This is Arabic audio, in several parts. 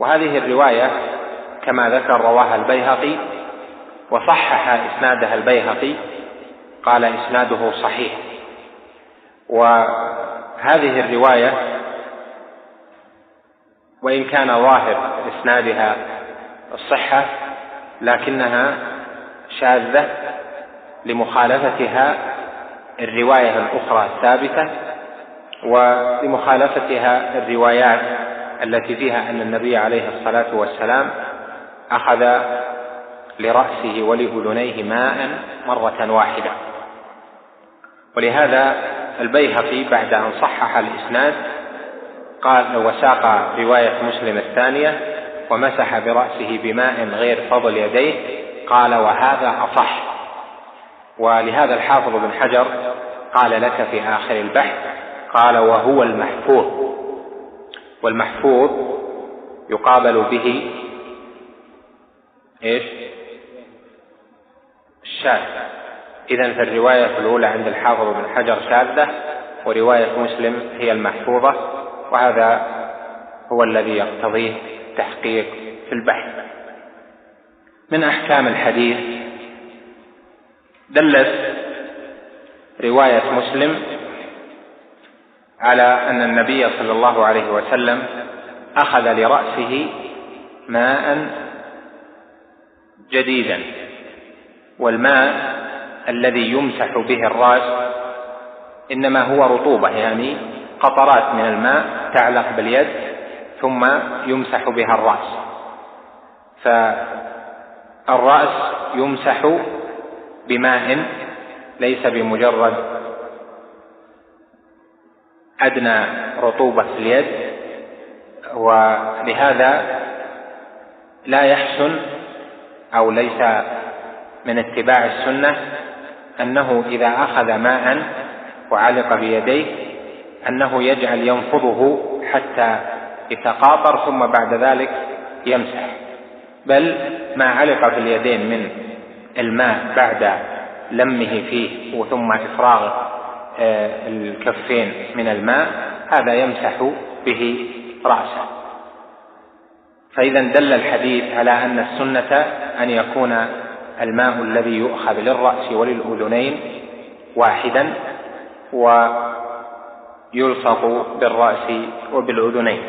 وهذه الرواية كما ذكر رواها البيهقي وصحح إسنادها البيهقي، قال إسناده صحيح. وهذه الرواية وإن كان ظاهر إسنادها الصحة لكنها شاذة لمخالفتها الرواية الأخرى الثابتة، ولمخالفتها الروايات التي فيها أن النبي عليه الصلاة والسلام أخذ لرأسه ولأذنيه ماء مرة واحدة. ولهذا البيهقي بعد أن صحح الإسناد قال وساق رواية مسلم الثانية ومسح برأسه بماء غير فضل يديه، قال وهذا أصح. ولهذا الحافظ بن حجر قال لك في آخر البحث قال وهو المحفوظ، والمحفوظ يقابل به إيش؟ الشاذ. إذن فالرواية الأولى عند الحافظ بن حجر شاذة، ورواية مسلم هي المحفوظة، وهذا هو الذي يقتضيه تحقيق في البحث. من أحكام الحديث دلت رواية مسلم على أن النبي صلى الله عليه وسلم أخذ لرأسه ماء جديدا، والماء الذي يمسح به الرأس إنما هو رطوبة، يعني قطرات من الماء تعلق باليد ثم يمسح بها الرأس. فالرأس يمسح بماء ليس بمجرد أدنى رطوبة في اليد، ولهذا لا يحسن أو ليس من اتباع السنة أنه إذا أخذ ماء وعلق بيديه أنه يجعل ينفضه حتى يتقاطر ثم بعد ذلك يمسح، بل ما علق في اليدين من الماء بعد لمه فيه وثم إفراغ الكفين من الماء هذا يمسح به رأسه. فإذا دل الحديث على أن السنة أن يكون الماء الذي يؤخذ للرأس وللأذنين واحدا ويلصق بالرأس وبالأذنين.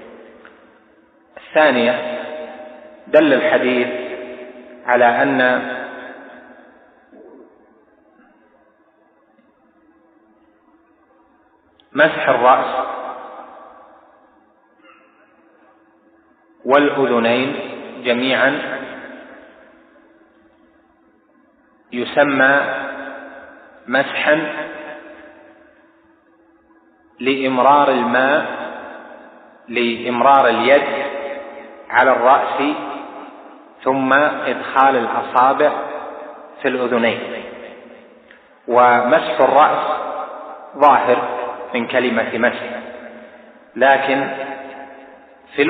الثانية دل الحديث على أن مسح الرأس والأذنين جميعا يسمى مسحا لإمرار الماء لإمرار اليد على الرأس ثم إدخال الأصابع في الأذنين. ومسح الرأس ظاهر من كلمة مسح، لكن في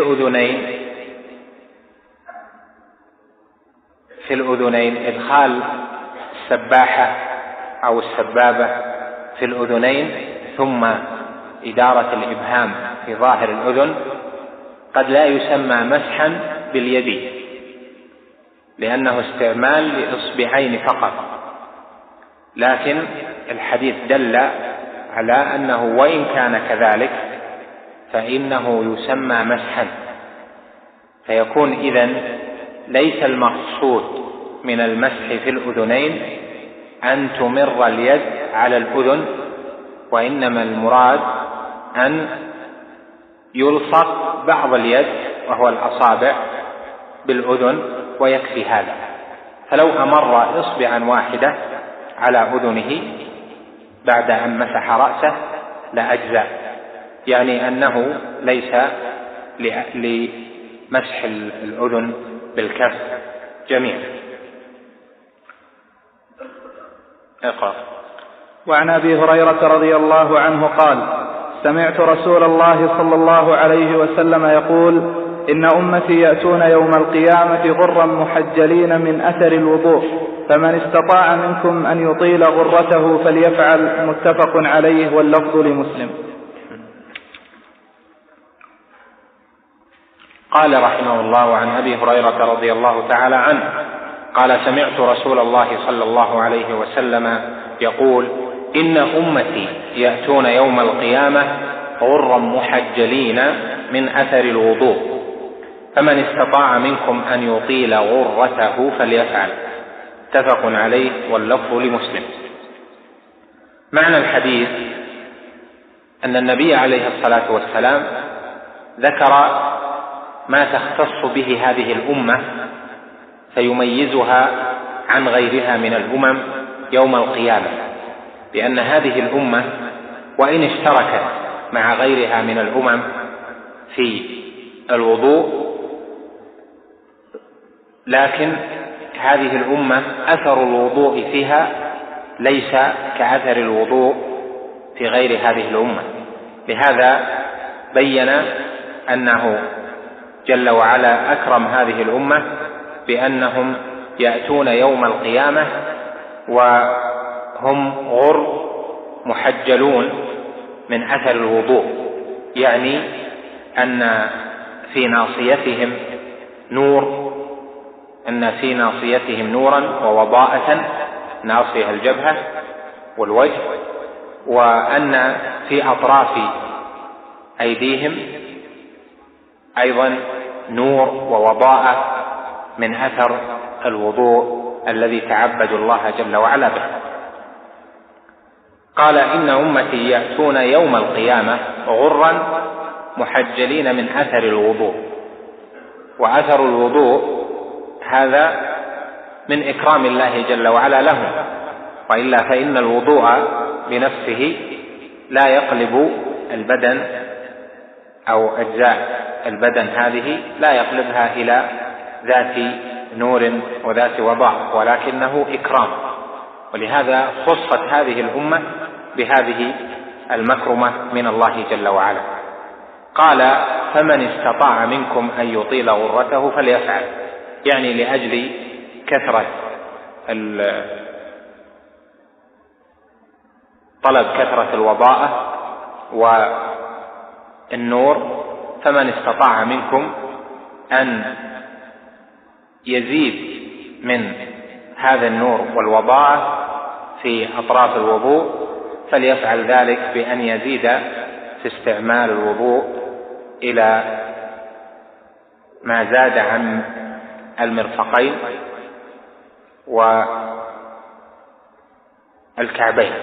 الأذنين إدخال السباحة أو السبابة في الأذنين ثم إدارة الإبهام في ظاهر الأذن قد لا يسمى مسحا باليد، لأنه استعمال لإصبعين فقط، لكن الحديث دل على أنه وإن كان كذلك فإنه يسمى مسحا. فيكون إذن ليس المقصود من المسح في الأذنين أن تمر اليد على الأذن، وإنما المراد أن يلصق بعض اليد وهو الأصابع بالأذن ويكفي هذا. فلو أمر إصبعا واحدة على أذنه بعد أن مسح رأسه لأجزاء، يعني أنه ليس لمسح الأذن بالكف جميعا. اقرأ. وعن أبي هريرة رضي الله عنه قال: سمعت رسول الله صلى الله عليه وسلم يقول: إن أمتي يأتون يوم القيامة غرا محجلين من أثر الوضوء، فمن استطاع منكم أن يطيل غرته فليفعل. متفق عليه، واللفظ لمسلم. قال رحمه الله عن أبي هريرة رضي الله تعالى عنه قال سمعت رسول الله صلى الله عليه وسلم يقول إن أمتي يأتون يوم القيامة غرا محجلين من أثر الوضوء فمن استطاع منكم أن يطيل غرته فليفعل. متفق عليه واللفظ لمسلم. معنى الحديث أن النبي عليه الصلاة والسلام ذكر ما تختص به هذه الأمة فيميزها عن غيرها من الأمم يوم القيامة، بأن هذه الأمة وإن اشتركت مع غيرها من الأمم في الوضوء لكن هذه الأمة أثر الوضوء فيها ليس كأثر الوضوء في غير هذه الأمة. لهذا بين أنه جل وعلا أكرم هذه الأمة بأنهم يأتون يوم القيامة وهم غر محجلون من أثر الوضوء، يعني أن في ناصيتهم نور، أن في ناصيتهم نورا ووضاءة، ناصية الجبهة والوجه، وأن في أطراف أيديهم أيضا نور ووضاءة من أثر الوضوء الذي تعبدوا الله جل وعلا به. قال إن أمتي يأتون يوم القيامة غرا محجلين من أثر الوضوء. وأثر الوضوء هذا من إكرام الله جل وعلا لهم، وإلا فإن الوضوء بنفسه لا يقلب البدن أو أجزاء البدن هذه لا يقلبها إلى ذات نور وذات وضاء، ولكنه إكرام، ولهذا خصت هذه الأمة بهذه المكرمة من الله جل وعلا. قال فمن استطاع منكم أن يطيل غرته فليفعل، يعني لأجل كثرة طلب كثرة الوضاءة والنور، فمن استطاع منكم أن يزيد من هذا النور والوضاءة في أطراف الوضوء فليفعل ذلك بأن يزيد في استعمال الوضوء إلى ما زاد عن المرفقين والكعبين.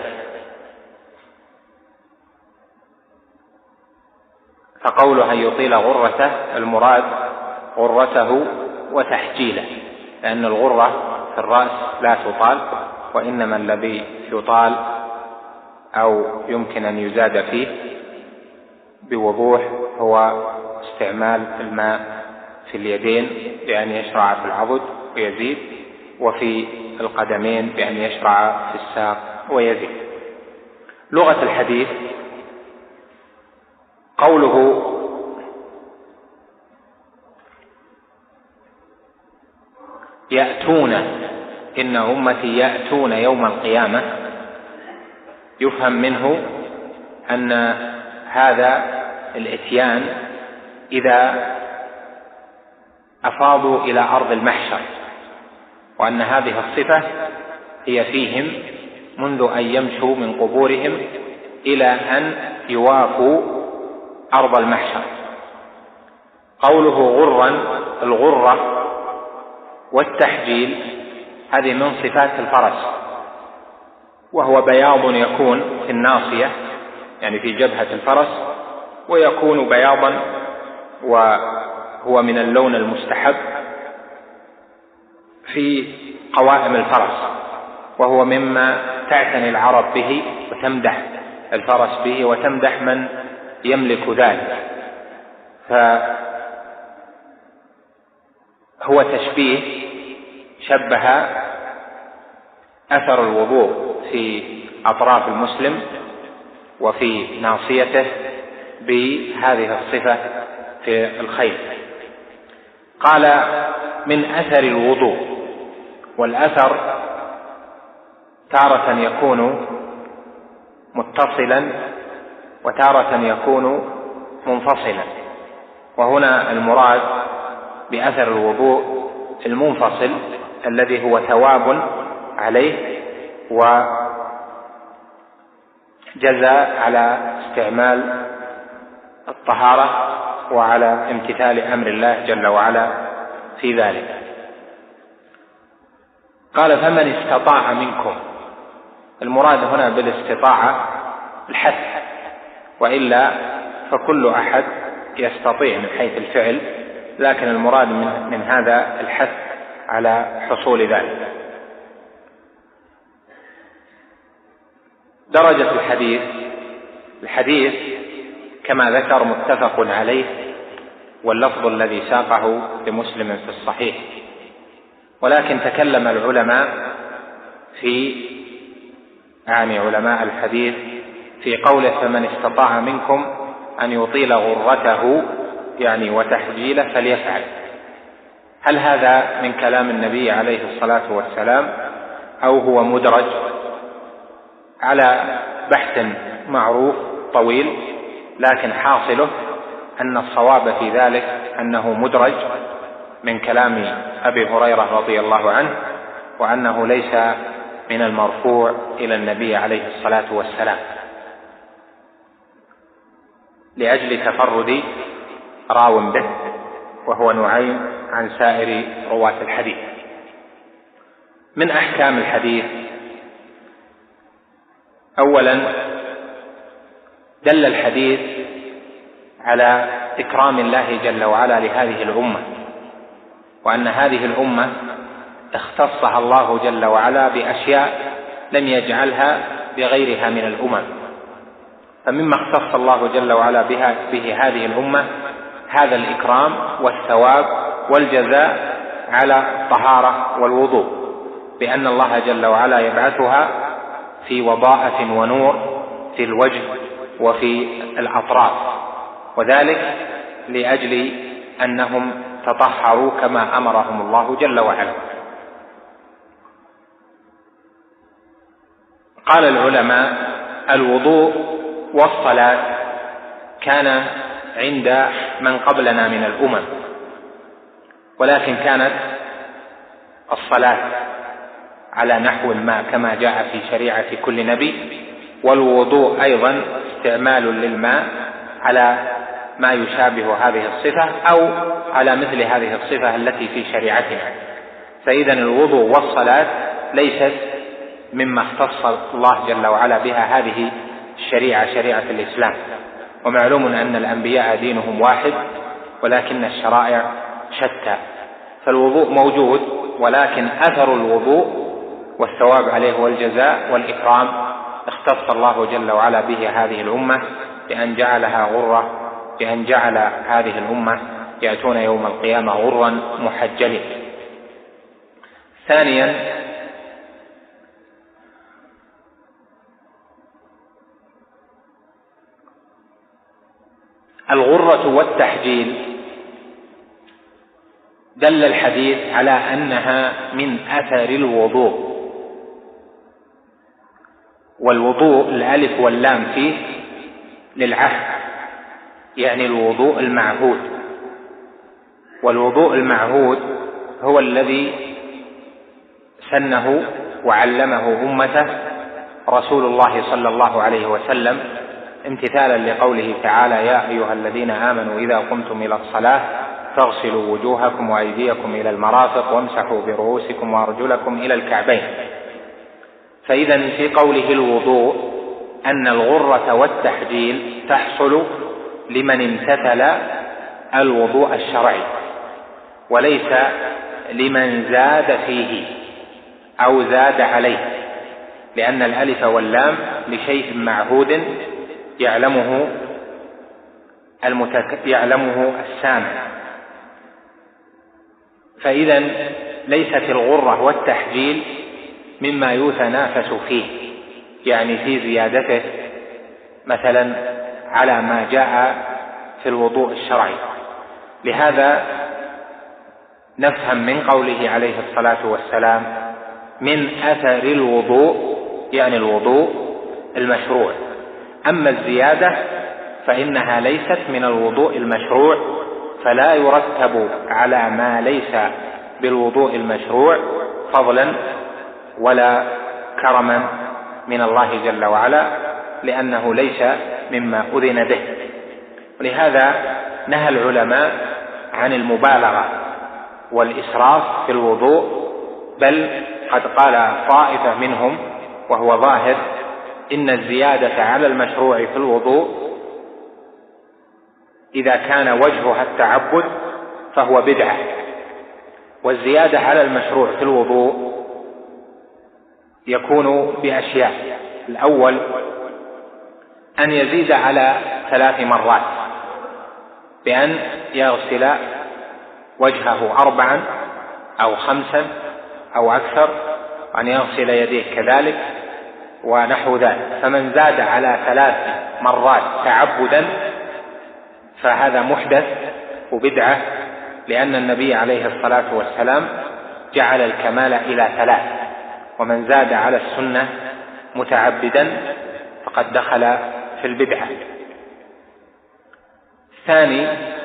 فقوله أن يطيل غرته المراد غرته وتحجيله، لأن الغرة في الرأس لا تطال، وإنما الذي يطال أو يمكن أن يزاد فيه بوضوح هو استعمال الماء في اليدين بأن يشرع في العضد ويزيد، وفي القدمين بأن يشرع في الساق ويزيد. لغة الحديث قوله يأتون إن أمتي يأتون يوم القيامة يفهم منه أن هذا الإتيان إذا أفاضوا إلى أرض المحشر، وأن هذه الصفة هي فيهم منذ أن يمشوا من قبورهم إلى أن يوافوا أرض المحشر. قوله غرا، الغرة والتحجيل هذه من صفات الفرس، وهو بياض يكون في الناصية يعني في جبهة الفرس، ويكون بياضا وهو من اللون المستحب في قوائم الفرس، وهو مما تعتني العرب به وتمدح الفرس به وتمدح من يملك ذلك. فهو تشبيه شبه أثر الوضوء في أطراف المسلم وفي ناصيته بهذه الصفة في الخيل. قال من أثر الوضوء، والأثر تارة يكون متصلا وتارة يكون منفصلا، وهنا المراد بأثر الوضوء المنفصل الذي هو ثواب عليه وجزاء على استعمال الطهارة وعلى امتثال أمر الله جل وعلا في ذلك. قال فمن استطاع منكم، المراد هنا بالاستطاعة الحث، وإلا فكل أحد يستطيع من حيث الفعل، لكن المراد من هذا الحث على حصول ذلك. درجة الحديث كما ذكر متفق عليه، واللفظ الذي ساقه لمسلم في الصحيح، ولكن تكلم العلماء علماء الحديث في قوله فمن استطاع منكم أن يطيل غرته وتحجيله فليفعل. هل هذا من كلام النبي عليه الصلاة والسلام أو هو مدرج؟ على بحث معروف طويل، لكن حاصله أن الصواب في ذلك أنه مدرج من كلام أبي هريرة رضي الله عنه، وأنه ليس من المرفوع إلى النبي عليه الصلاة والسلام، لأجل تفرد راو به وهو نعيم عن سائر رواة الحديث. من أحكام الحديث: أولا، دل الحديث على إكرام الله جل وعلا لهذه الأمة، وأن هذه الأمة اختصها الله جل وعلا بأشياء لم يجعلها بغيرها من الأمم. فمما اختص الله جل وعلا به هذه الأمة هذا الإكرام والثواب والجزاء على الطهارة والوضوء، بأن الله جل وعلا يبعثها في وضاءة ونور في الوجه وفي الأطراف، وذلك لأجل أنهم تطهروا كما أمرهم الله جل وعلا. قال العلماء: الوضوء والصلاة كان عند من قبلنا من الأمم، ولكن كانت الصلاة على نحو ما كما جاء في شريعة كل نبي، والوضوء أيضا استعمال للماء على ما يشابه هذه الصفة أو على مثل هذه الصفة التي في شريعتنا. فإذا الوضوء والصلاة ليست مما اختص الله جل وعلا بها هذه الشريعة، شريعة الإسلام. ومعلوم أن الأنبياء دينهم واحد ولكن الشرائع شتى، فالوضوء موجود، ولكن أثر الوضوء والثواب عليه والجزاء والإكرام اختص الله جل وعلا به هذه الأمة بأن جعلها غرة، بأن جعل هذه الأمة يأتون يوم القيامة غرا محجلين. ثانيا، الغرة والتحجيل دل الحديث على أنها من أثر الوضوء، والوضوء الألف واللام فيه للعهد، يعني الوضوء المعهود. والوضوء المعهود هو الذي سنه وعلمه أمته رسول الله صلى الله عليه وسلم، امتثالا لقوله تعالى: يا أيها الذين آمنوا إذا قمتم إلى الصلاة فاغسلوا وجوهكم وأيديكم إلى المرافق وامسحوا برؤوسكم وأرجلكم إلى الكعبين. فإذا في قوله الوضوء أن الغرة والتحجيل تحصل لمن امتثل الوضوء الشرعي، وليس لمن زاد فيه أو زاد عليه، لأن الألف واللام لشيء معهود يعلمه السامع. فإذا ليست الغرة والتحجيل مما يتنافس فيه، يعني في زيادته مثلا على ما جاء في الوضوء الشرعي. لهذا نفهم من قوله عليه الصلاة والسلام: من أثر الوضوء، يعني الوضوء المشروع. أما الزيادة فإنها ليست من الوضوء المشروع، فلا يرتب على ما ليس بالوضوء المشروع فضلا ولا كرما من الله جل وعلا، لأنه ليس مما أذن به. ولهذا نهى العلماء عن المبالغة والإسراف في الوضوء، بل قد قال طائفة منهم وهو ظاهر إن الزيادة على المشروع في الوضوء إذا كان وجهها التعبد فهو بدعة، والزيادة على المشروع في الوضوء يكون بأشياء: الأول أن يزيد على 3 مرات، بأن يغسل وجهه 4 أو 5 أو أكثر، وأن يغسل يديه كذلك ونحو ذلك. فمن زاد على 3 مرات تعبدا فهذا محدث وبدعة، لأن النبي عليه الصلاة والسلام جعل الكمال إلى 3، ومن زاد على السنة متعبدا فقد دخل في البدعة. الثاني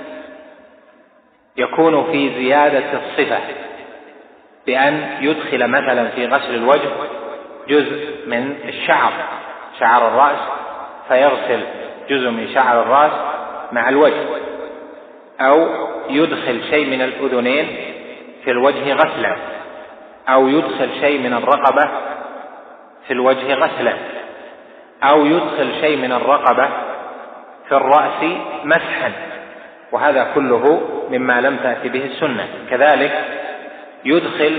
يكون في زيادة الصفة، بأن يدخل مثلا في غسل الوجه جزء من الشعر، شعر الرأس، فيغسل جزء من شعر الرأس مع الوجه، أو يدخل شيء من الأذنين في الوجه غسلا، أو يدخل شيء من الرقبة في الوجه غسلا، أو يدخل شيء من الرقبة في الرأس مسحا، وهذا كله مما لم تأتي به السنة. كذلك يدخل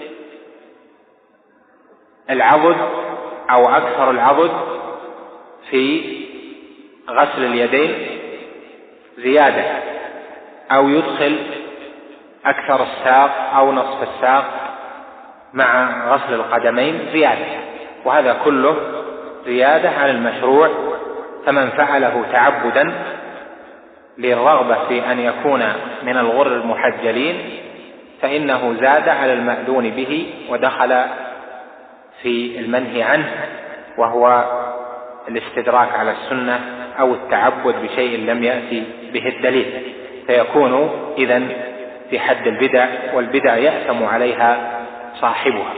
العضد أو أكثر العضد في غسل اليدين زيادة، أو يدخل أكثر الساق أو نصف الساق مع غسل القدمين زيادة، وهذا كله زيادة على المشروع. فمن فعله تعبدا للرغبة في أن يكون من الغر المحجلين فإنه زاد على المأذون به ودخل في المنهي عنه، وهو الاستدراك على السنة أو التعبد بشيء لم يأتي به الدليل، فيكون إذن في حد البدع، والبدع يأثم عليها صاحبها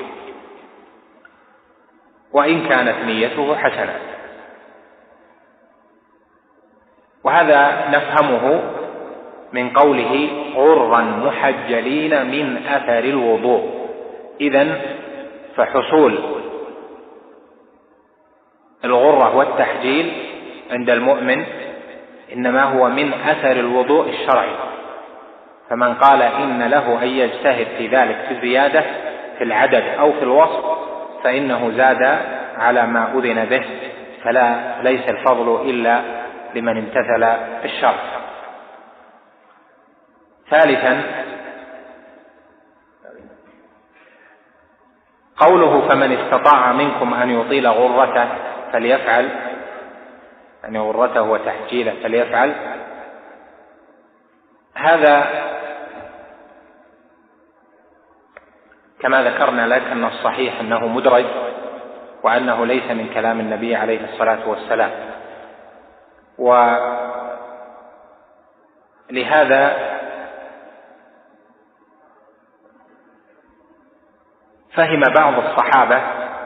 وإن كانت نيته حسنة. وهذا نفهمه من قوله غرا محجلين من أثر الوضوء. إذن فحصول الغرة والتحجيل عند المؤمن إنما هو من أثر الوضوء الشرعي، فمن قال إن له أن يجتهد في ذلك في الزيادة في العدد أو في الوصف فإنه زاد على ما أذن به، ليس الفضل إلا لمن امتثل الشرع. ثالثا قوله فمن استطاع منكم أن يطيل غرته فليفعل، يعني غرته وتحجيله فليفعل، هذا كما ذكرنا لك أن الصحيح أنه مدرج، وأنه ليس من كلام النبي عليه الصلاة والسلام. ولهذا فهم بعض الصحابة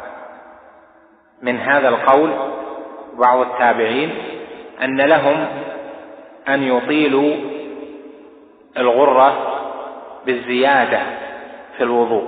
من هذا القول بعض التابعين أن لهم أن يطيلوا الغرة بالزيادة في الوضوء،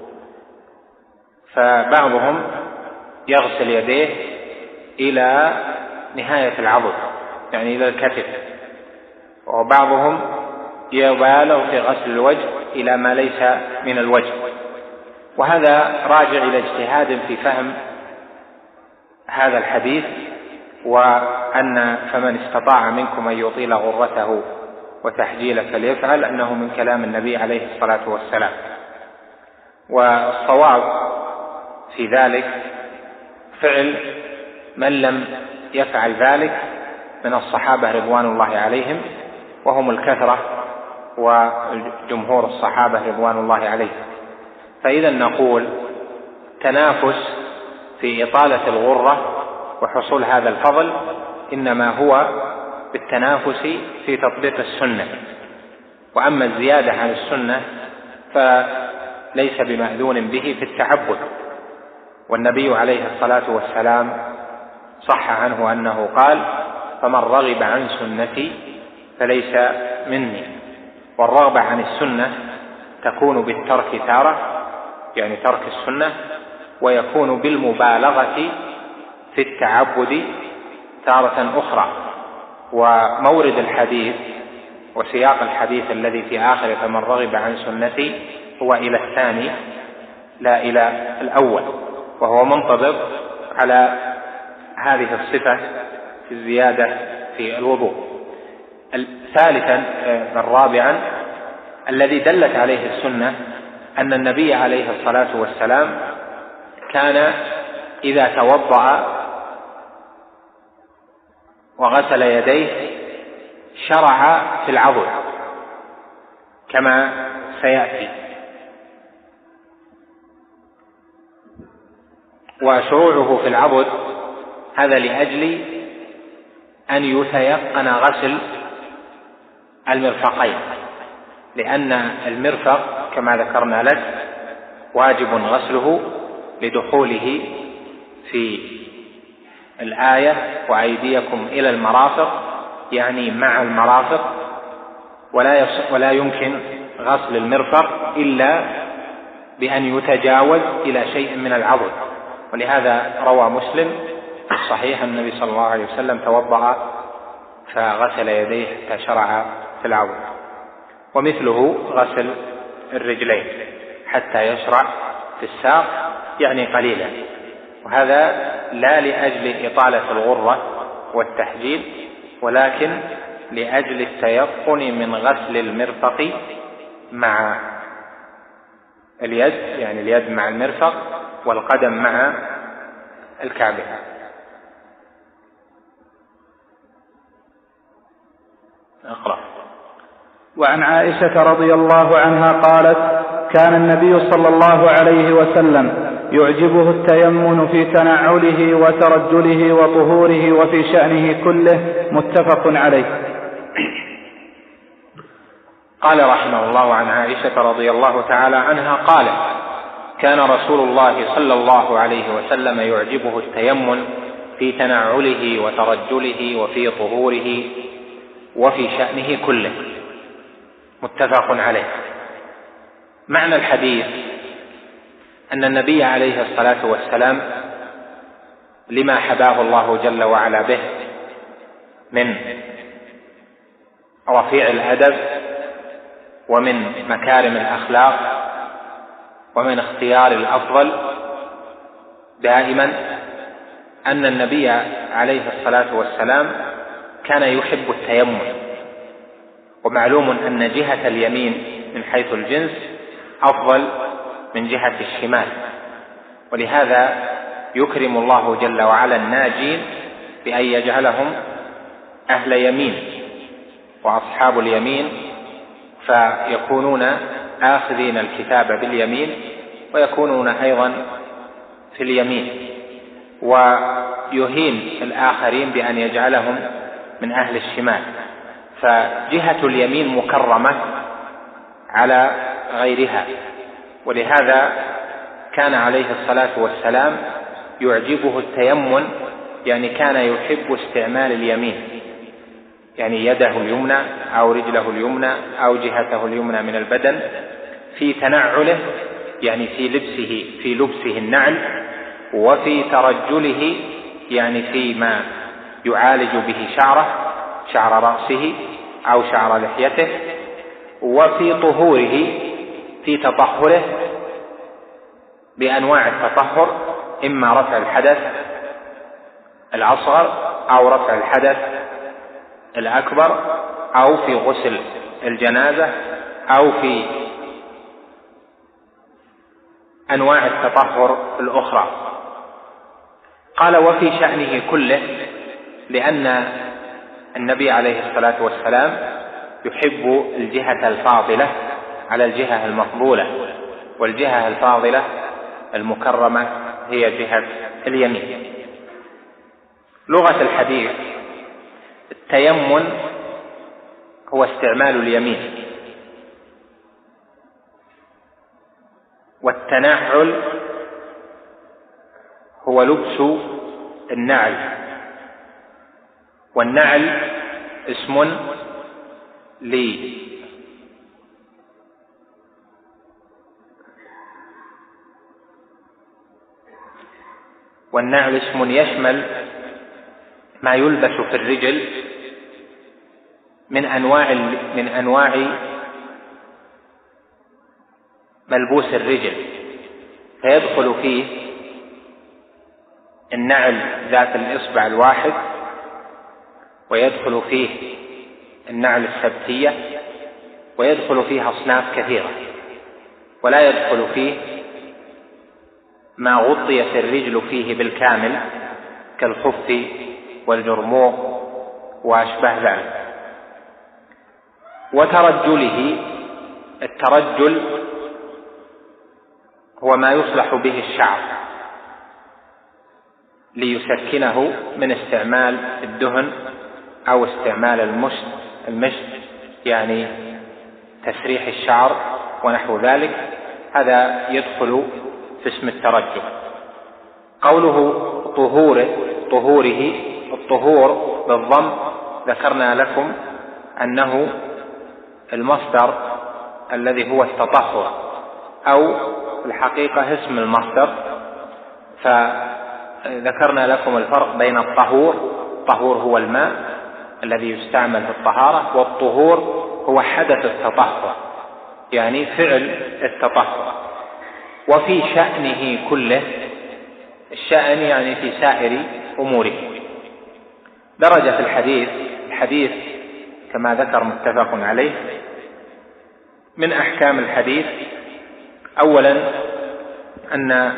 فبعضهم يغسل يديه إلى نهاية العضد يعني إلى الكتف، وبعضهم يبالغ في غسل الوجه إلى ما ليس من الوجه، وهذا راجع إلى اجتهاد في فهم هذا الحديث، وأن فمن استطاع منكم أن يطيل غرته وتحجيله فليفعل أنه من كلام النبي عليه الصلاة والسلام. والصواب في ذلك فعل من لم يفعل ذلك من الصحابة رضوان الله عليهم، وهم الكثرة وجمهور الصحابة رضوان الله عليهم. فإذا نقول تنافس في إطالة الغرة وحصول هذا الفضل إنما هو بالتنافس في تطبيق السنة، وأما الزيادة عن السنة فليس بمأذون به في التعبد، والنبي عليه الصلاة والسلام صح عنه أنه قال: فمن رغب عن سنتي فليس مني. والرغبة عن السنة تكون بالترك تارة، يعني ترك السنة، ويكون بالمبالغة في التعبد تارة أخرى. ومورد الحديث وسياق الحديث الذي في آخر فمن رغب عن سنتي هو إلى الثاني لا إلى الأول، وهو منطبق على هذه الصفة في الزيادة في الوضوء. ثالثا رابعا الذي دلت عليه السنة أن النبي عليه الصلاة والسلام كان إذا توضأ وغسل يديه شرع في العضد كما سيأتي. وشروعه في العضد هذا لأجل أن يتيقن غسل المرفقين، لأن المرفق كما ذكرنا لك واجب غسله لدخوله في الآية: وأيديكم إلى المرافق، يعني مع المرافق، ولا يمكن غسل المرفق إلا بأن يتجاوز إلى شيء من العضد. ولهذا روى مسلم في الصحيح أن النبي صلى الله عليه وسلم توضأ فغسل يديه حتى شرع في العضد. ومثله غسل الرجلين حتى يشرع في الساق، يعني قليلا، وهذا لا لأجل إطالة الغرة والتحجيل، ولكن لأجل التيقن من غسل المرفق مع اليد، يعني اليد مع المرفق والقدم مع الكعبة. اقرأ. وعن عائشة رضي الله عنها قالت: كان النبي صلى الله عليه وسلم يعجبه التيمن في تنعله وترجله وطهوره وفي شأنه كله. متفق عليه. قال رحمه الله عن عائشة رضي الله تعالى عنها قال: كان رسول الله صلى الله عليه وسلم يعجبه التيمن في تنعله وترجله وفي طهوره وفي شأنه كله. متفق عليه. معنى الحديث أن النبي عليه الصلاة والسلام لما حباه الله جل وعلا به من رفيع الأدب ومن مكارم الأخلاق ومن اختيار الأفضل دائما، أن النبي عليه الصلاة والسلام كان يحب التيمم. ومعلوم أن جهة اليمين من حيث الجنس أفضل من جهة الشمال، ولهذا يكرم الله جل وعلا الناجين بأن يجعلهم أهل يمين وأصحاب اليمين، فيكونون آخذين الكتاب باليمين ويكونون أيضا في اليمين، ويهين الآخرين بأن يجعلهم من أهل الشمال. فجهة اليمين مكرمة على غيرها، ولهذا كان عليه الصلاة والسلام يعجبه التيمن، يعني كان يحب استعمال اليمين، يعني يده اليمنى أو رجله اليمنى أو جهته اليمنى من البدن في تنعله، يعني في لبسه النعل، وفي ترجله يعني فيما يعالج به شعر رأسه أو شعر لحيته، وفي طهوره في تطهره بأنواع التطهر، إما رفع الحدث الأصغر أو رفع الحدث الأكبر، أو في غسل الجنازة، أو في أنواع التطهر الأخرى. قال: وفي شأنه كله، لأن النبي عليه الصلاة والسلام يحب الجهة الفاضلة على الجهة المفضولة، والجهة الفاضلة المكرمة هي جهة اليمين. لغة الحديث: التيمن هو استعمال اليمين والتنعل هو لبس النعل، والنعل اسم والنعل اسم يشمل ما يلبس في الرجل من أنواع ملبوس الرجل، فيدخل فيه النعل ذات الإصبع الواحد، ويدخل فيه النعل السبتية، ويدخل فيه أصناف كثيرة، ولا يدخل فيه ما غطيت الرجل فيه بالكامل كالخف والجرموق وأشبه ذلك. وترجله، الترجل هو ما يصلح به الشعر ليسكنه من استعمال الدهن أو استعمال المشط يعني تسريح الشعر ونحو ذلك، هذا يدخل في اسم الترجل. قوله طهوره، الطهور بالضم ذكرنا لكم أنه المصدر الذي هو التطهر، أو الحقيقة اسم المصدر، فذكرنا لكم الفرق بين الطهور هو الماء الذي يستعمل في الطهارة، والطهور هو حدث التطهر يعني فعل التطهر. وفي شأنه كله، الشأن يعني في سائر أموره. درجة الحديث كما ذكر متفق عليه. من أحكام الحديث أولا أن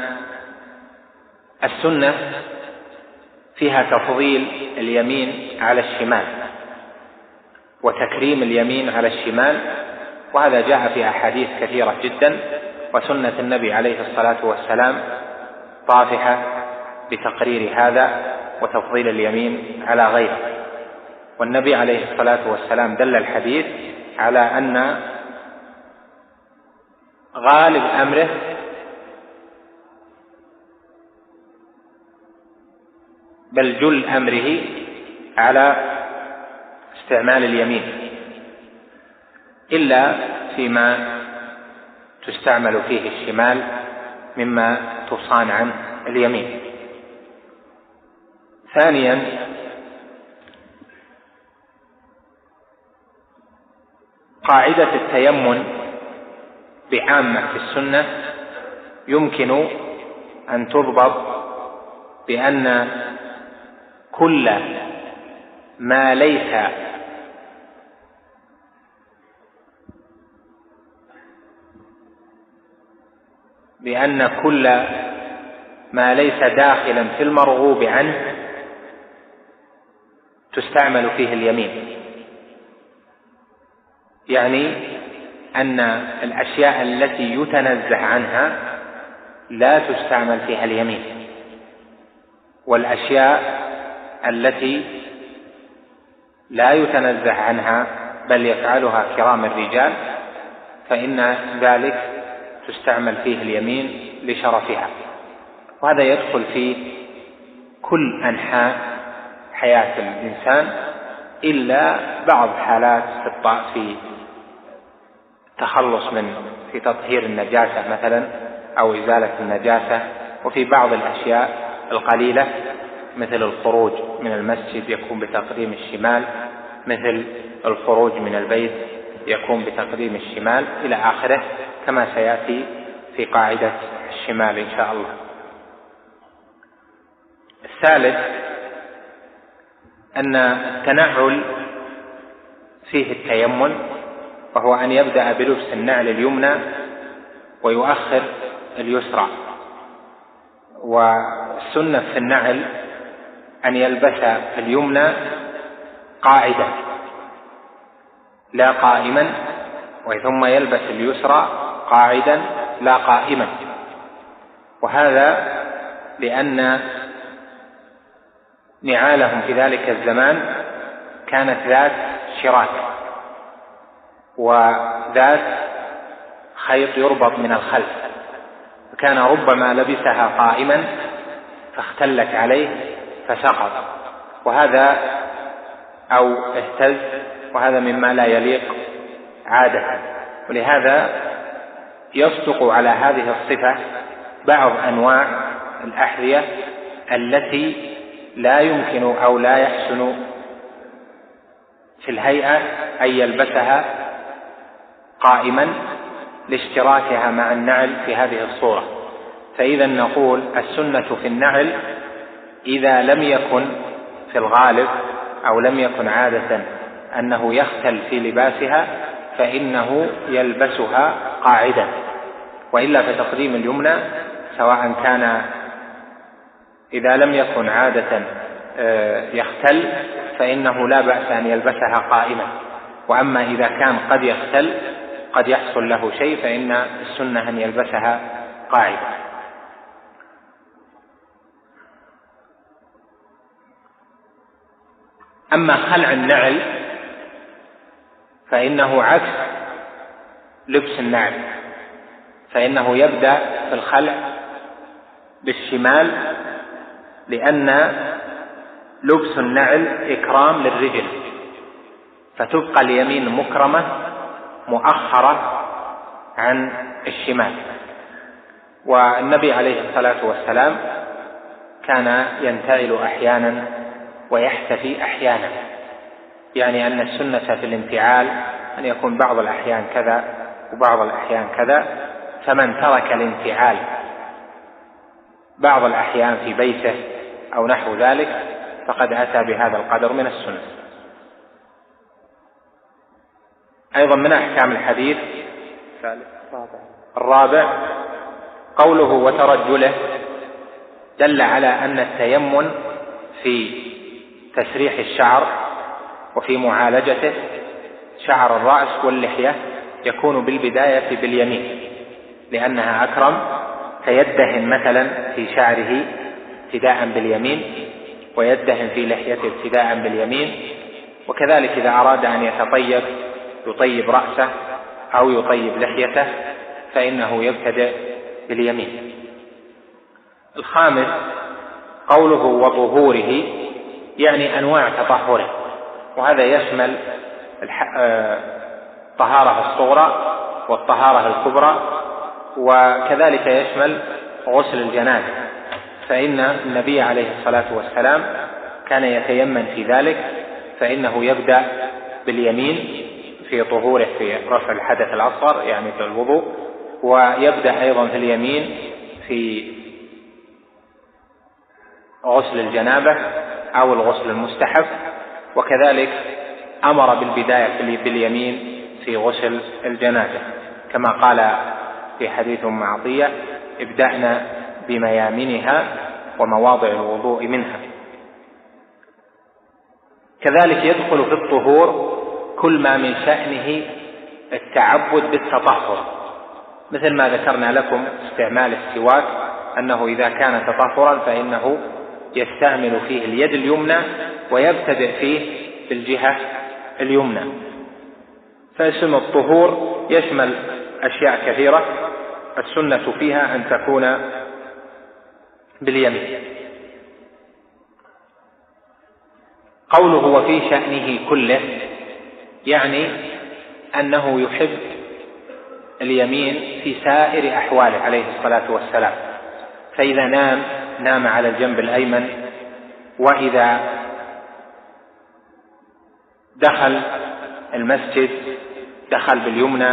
السنة فيها تفضيل اليمين على الشمال وتكريم اليمين على الشمال، وهذا جاء في أحاديث كثيرة جدا، وسنة النبي عليه الصلاة والسلام طافحة بتقرير هذا وتفضيل اليمين على غيره. والنبي عليه الصلاة والسلام دل الحديث على أن غالب أمره بل جل أمره على استعمال اليمين، إلا فيما تستعمل فيه الشمال مما تصان عنه اليمين. ثانيا قاعدة التيمم بعامة في السنة يمكن أن تضبط بأن كل ما ليس داخلا في المرغوب عنه تستعمل فيه اليمين، يعني أن الأشياء التي يتنزه عنها لا تستعمل فيها اليمين، والأشياء التي لا يتنزه عنها بل يفعلها كرام الرجال فإن ذلك تستعمل فيه اليمين لشرفها. وهذا يدخل في كل أنحاء حياة الإنسان إلا بعض حالات في التخلص في تطهير النجاسة مثلا أو إزالة النجاسة، وفي بعض الأشياء القليلة مثل الخروج من المسجد يكون بتقديم الشمال، مثل الخروج من البيت يكون بتقديم الشمال إلى آخره، كما سيأتي في قاعدة الشمال إن شاء الله. الثالث أن التنعل فيه التيمم، وهو أن يبدأ بلبس النعل اليمنى ويؤخر اليسرى. والسنة في النعل أن يلبس اليمنى قاعدة لا قائما، ثم يلبس اليسرى قاعدا لا قائما، وهذا لأن نعالهم في ذلك الزمان كانت ذات شراك وذات خيط يربط من الخلف، كان ربما لبسها قائما فاختلت عليه فسقط، وهذا أو اهتز، وهذا مما لا يليق عادة. ولهذا يصدق على هذه الصفة بعض أنواع الأحذية التي لا يمكن أو لا يحسن في الهيئة أن يلبسها قائما لاشتراكها مع النعل في هذه الصورة. فإذا نقول السنة في النعل إذا لم يكن في الغالب أو لم يكن عادة أنه يختل في لباسها فإنه يلبسها قاعدا، وإلا فتقديم اليمنى سواء كان إذا لم يكن عادة يختل فإنه لا بأس أن يلبسها قائما، وأما إذا كان قد يختل قد يحصل له شيء فإن السنة أن يلبسها قاعدا. أما خلع النعل فإنه عكس لبس النعل، فإنه يبدأ في الخلع بالشمال، لأن لبس النعل إكرام للرجل، فتبقى اليمين مكرمة مؤخرة عن الشمال. والنبي عليه الصلاة والسلام كان ينتعل أحيانا ويحتفي أحيانا، يعني أن السنة في الانتعال أن يكون بعض الأحيان كذا وبعض الأحيان كذا، فمن ترك الانتعال بعض الأحيان في بيته أو نحو ذلك فقد أتى بهذا القدر من السنة. أيضا من أحكام الحديث الرابع قوله وترجله، دل على أن التيمم في تسريح الشعر وفي معالجته شعر الرأس واللحية يكون بالبداية باليمين لأنها أكرم، فيدهن مثلا في شعره ابتداء باليمين ويدهن في لحيته ابتداء باليمين، وكذلك إذا أراد أن يتطيب يطيب رأسه أو يطيب لحيته فإنه يبتدئ باليمين. الخامس قوله وظهوره، يعني أنواع تطهره، وهذا يشمل الطهارة الصغرى والطهارة الكبرى، وكذلك يشمل غسل الجنابة، فإن النبي عليه الصلاة والسلام كان يتيمم في ذلك، فإنه يبدأ باليمين في طهوره في رفع الحدث الأصغر يعني في الوضوء، ويبدأ أيضا في اليمين في غسل الجنابة أو الغسل المستحب، وكذلك أمر بالبداية باليمين في غسل الجنابة كما قال في حديث أم عطية ابدأنا بميامنها ومواضع الوضوء منها. كذلك يدخل في الطهور كل ما من شأنه التعبد بالتطهر، مثل ما ذكرنا لكم استعمال السواك أنه إذا كان تطهرا فإنه يستعمل فيه اليد اليمنى ويبتدئ فيه بالجهة اليمنى. فاسم الطهور يشمل أشياء كثيرة السنة فيها أن تكون باليمين. قوله وفي شأنه كله، يعني أنه يحب اليمين في سائر أحواله عليه الصلاة والسلام، فإذا نام على الجنب الأيمن، وإذا دخل المسجد دخل باليمنى،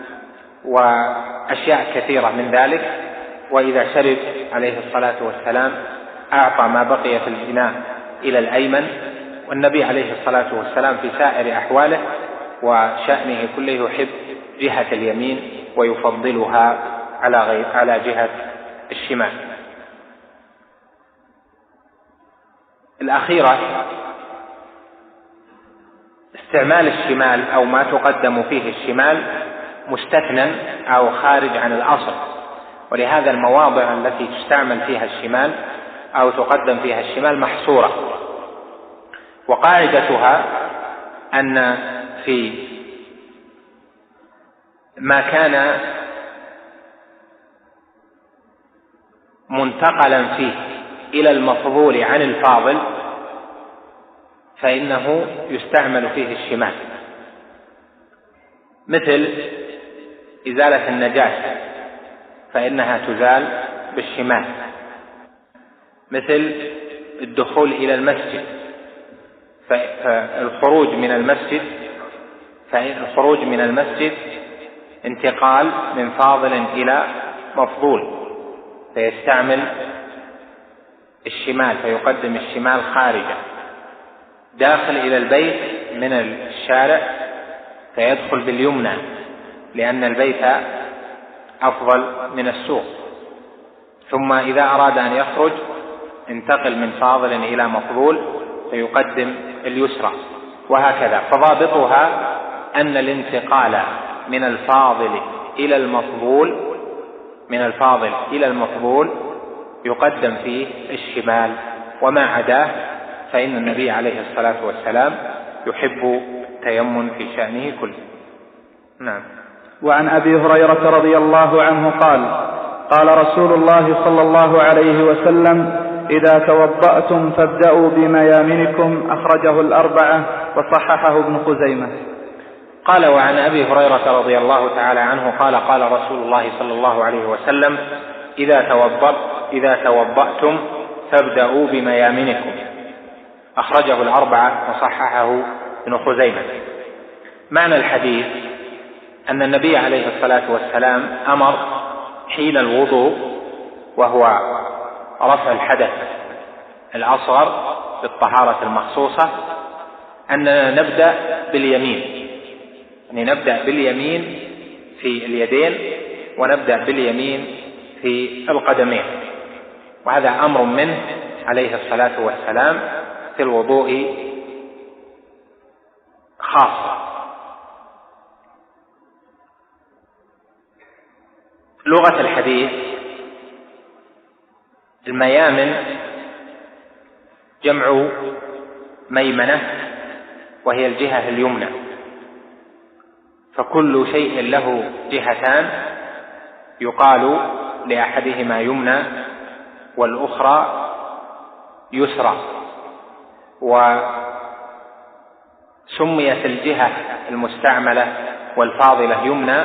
وأشياء كثيرة من ذلك، وإذا شرب عليه الصلاة والسلام أعطى ما بقي في الإناء إلى الأيمن. والنبي عليه الصلاة والسلام في سائر أحواله وشأنه كله يحب جهة اليمين ويفضلها على جهة الشمال. الأخيرة استعمال الشمال أو ما تقدم فيه الشمال مستثنى أو خارج عن الأصل، ولهذا المواضع التي تستعمل فيها الشمال أو تقدم فيها الشمال محصورة، وقاعدتها أن في ما كان منتقلا فيه إلى المفضول عن الفاضل فإنه يستعمل فيه الشمال، مثل إزالة النجاسة فإنها تزال بالشمال، مثل الدخول إلى المسجد فالخروج من المسجد انتقال من فاضل إلى مفضول فيستعمل الشمال فيقدم الشمال خارجا، داخل إلى البيت من الشارع فيدخل باليمنى لأن البيت أفضل من السوق، ثم إذا أراد أن يخرج انتقل من فاضل إلى مفضول فيقدم اليسرى، وهكذا. فضابطها أن الانتقال من الفاضل إلى المفضول يقدم فيه الشمال، وما عداه فإن النبي عليه الصلاة والسلام يحب التيمم في شأنه كله. نعم. وعن أبي هريرة رضي الله عنه قال رسول الله صلى الله عليه وسلم: إذا توضأتم فابدأوا بميامنكم، أخرجه الأربعة وصححه ابن خزيمة. قال: وعن أبي هريرة رضي الله تعالى عنه قال رسول الله صلى الله عليه وسلم: إذا توضأتم فابدأوا بميامنكم، أخرجه الأربعة وصححه ابن خزيمة. معنى الحديث أن النبي عليه الصلاة والسلام أمر حين الوضوء وهو رفع الحدث الأصغر بالطهارة المخصوصة أننا نبدأ باليمين، يعني نبدأ باليمين في اليدين ونبدأ باليمين في القدمين، وهذا أمر منه عليه الصلاة والسلام في الوضوء خاصة. لغة الحديث: الميامن جمع ميمنة وهي الجهة اليمنى، فكل شيء له جهتان يقال لأحدهما يمنى والأخرى يسرى، وسميت الجهة المستعملة والفاضلة يمنى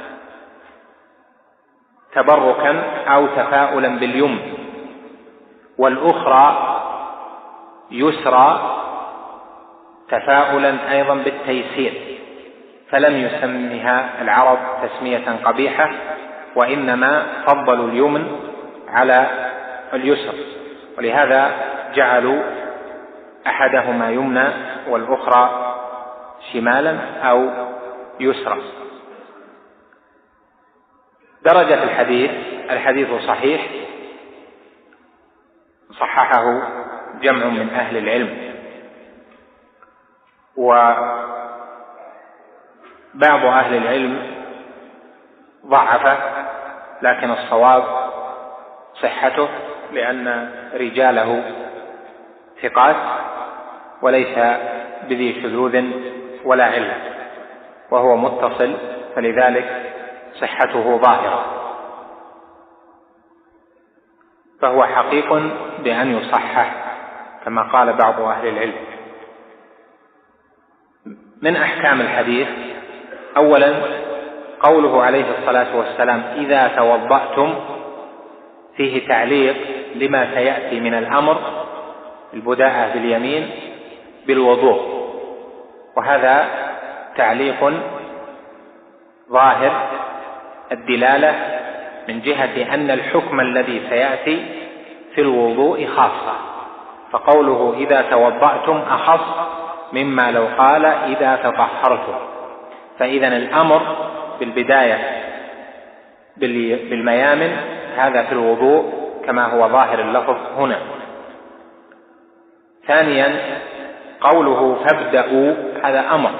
تبركا أو تفاؤلا باليمن، والأخرى يسرى تفاؤلا أيضا بالتيسير، فلم يسمها العرب تسمية قبيحة، وإنما فضلوا اليمن على اليسر، ولهذا جعلوا أحدهما يمنى والأخرى شمالا أو يسرى. درجة الحديث صحيح، صححه جمع من أهل العلم، وبعض أهل العلم ضعفه، لكن الصواب صحته لأن رجاله ثقات وليس بذي شذوذ ولا علة، وهو متصل، فلذلك صحته ظاهرة، فهو حقيق بأن يصحح كما قال بعض أهل العلم. من أحكام الحديث: أولا قوله عليه الصلاة والسلام: إذا توضأتم، فيه تعليق لما سيأتي من الأمر البداءة باليمين بالوضوء، وهذا تعليق ظاهر الدلالة من جهة أن الحكم الذي سيأتي في الوضوء خاصة، فقوله إذا توضأتم أخص مما لو قال إذا تطهرتم، فإذا الأمر بالبداية بالميامن هذا في الوضوء كما هو ظاهر اللفظ هنا. ثانيا قوله فابدأوا، هذا أمر،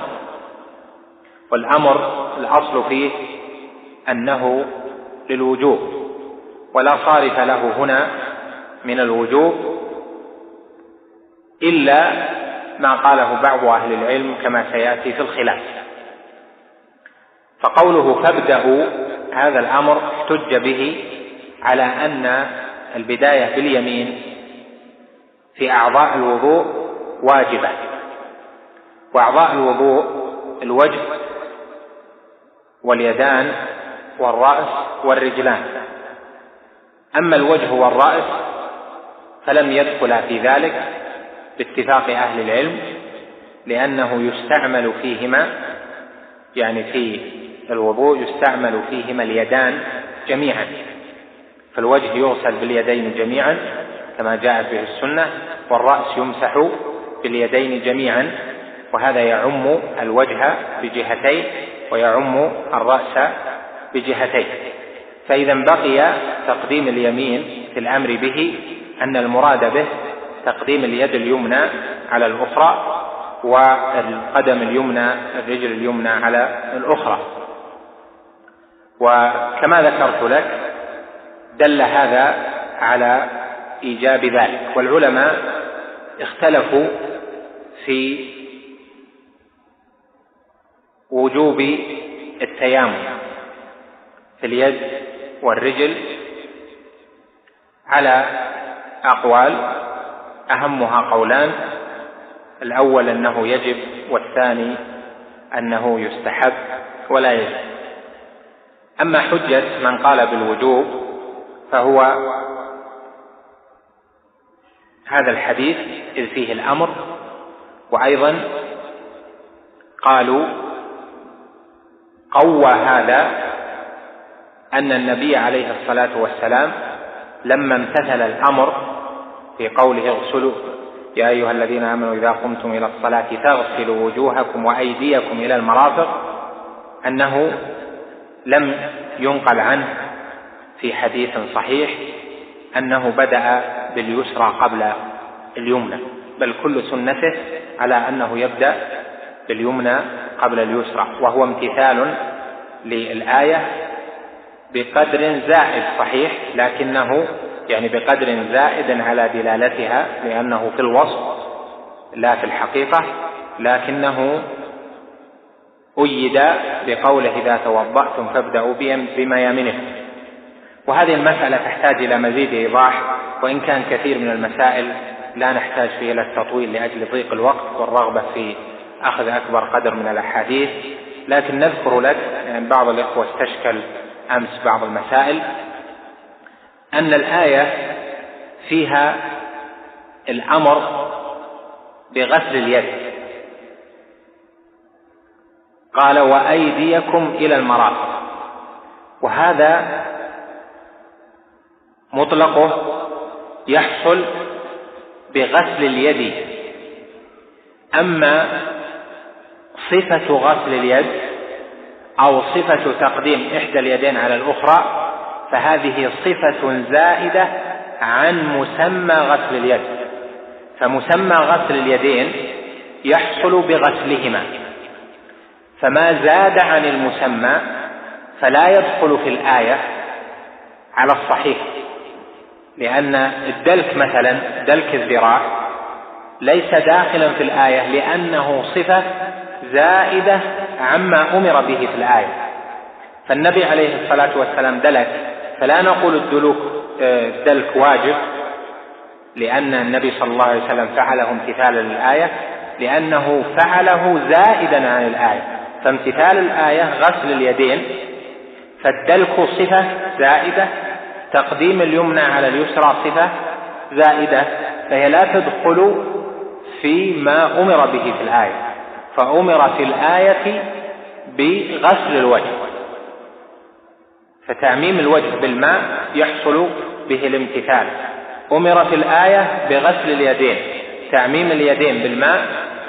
والأمر الأصل فيه أنه للوجوب، ولا صارف له هنا من الوجوب إلا ما قاله بعض أهل العلم كما سيأتي في الخلاف. فقوله فابدأوا هذا الأمر احتج به على أن البداية باليمين في أعضاء الوضوء واجبة، وأعضاء الوضوء الوجه واليدان والرأس والرجلان. أما الوجه والرأس فلم يدخل في ذلك باتفاق أهل العلم، لأنه يستعمل فيهما، يعني في الوضوء يستعمل فيهما اليدان جميعا، فالوجه يغسل باليدين جميعا كما جاءت به السنة، والرأس يمسح باليدين جميعا، وهذا يعم الوجه بجهتين ويعم الرأس بجهتين. فإذا بقي تقديم اليمين في الأمر به أن المراد به تقديم اليد اليمنى على الأخرى والقدم اليمنى الرجل اليمنى على الأخرى. وكما ذكرت لك دل هذا على إيجاب ذلك، والعلماء اختلفوا في وجوب التيامن في اليد والرجل على أقوال، أهمها قولان: الأول أنه يجب، والثاني أنه يستحب ولا يجب. أما حجة من قال بالوجوب فهو هذا الحديث إذ فيه الأمر، وأيضا قالوا قوى هذا أن النبي عليه الصلاة والسلام لما امتثل الأمر في قوله اغسلوا يا أيها الذين آمنوا إذا قمتم إلى الصلاة فاغسلوا وجوهكم وأيديكم إلى المرافق، أنه لم ينقل عنه في حديث صحيح أنه بدأ باليسرى قبل اليمنى، بل كل سنته على أنه يبدأ باليمنى قبل اليسرى، وهو امتثال للآية بقدر زائد صحيح، لكنه يعني بقدر زائد على دلالتها، لأنه في الوصف لا في الحقيقة، لكنه أيد بقوله إذا توضأتم فابدأوا بميامنكم. وهذه المسألة تحتاج إلى مزيد إيضاح، وإن كان كثير من المسائل لا نحتاج فيه إلى التطويل لأجل ضيق الوقت والرغبة في أخذ أكبر قدر من الأحاديث، لكن نذكر لك يعني بعض الإخوة استشكل أمس بعض المسائل، أن الآية فيها الأمر بغسل اليد، قال وأيديكم إلى المرافق، وهذا مطلقه يحصل بغسل اليد. أما صفة غسل اليد أو صفة تقديم إحدى اليدين على الأخرى فهذه صفة زائدة عن مسمى غسل اليد، فمسمى غسل اليدين يحصل بغسلهما، فما زاد عن المسمى فلا يدخل في الآية على الصحيح، لأن الدلك مثلا دلك الذراع ليس داخلا في الآية لأنه صفة زائدة عما أمر به في الآية، فالنبي عليه الصلاة والسلام دلك، فلا نقول الدلك واجب لأن النبي صلى الله عليه وسلم فعله امتثالا للآية، لأنه فعله زائدا عن الآية، فامتثال الآية غسل اليدين، فالدلك صفة زائدة، تقديم اليمنى على اليسرى صفة زائدة، فهي لا تدخل فيما أمر به في الآية، فأمر في الآية بغسل الوجه، فتعميم الوجه بالماء يحصل به الامتثال، أمر في الآية بغسل اليدين، تعميم اليدين بالماء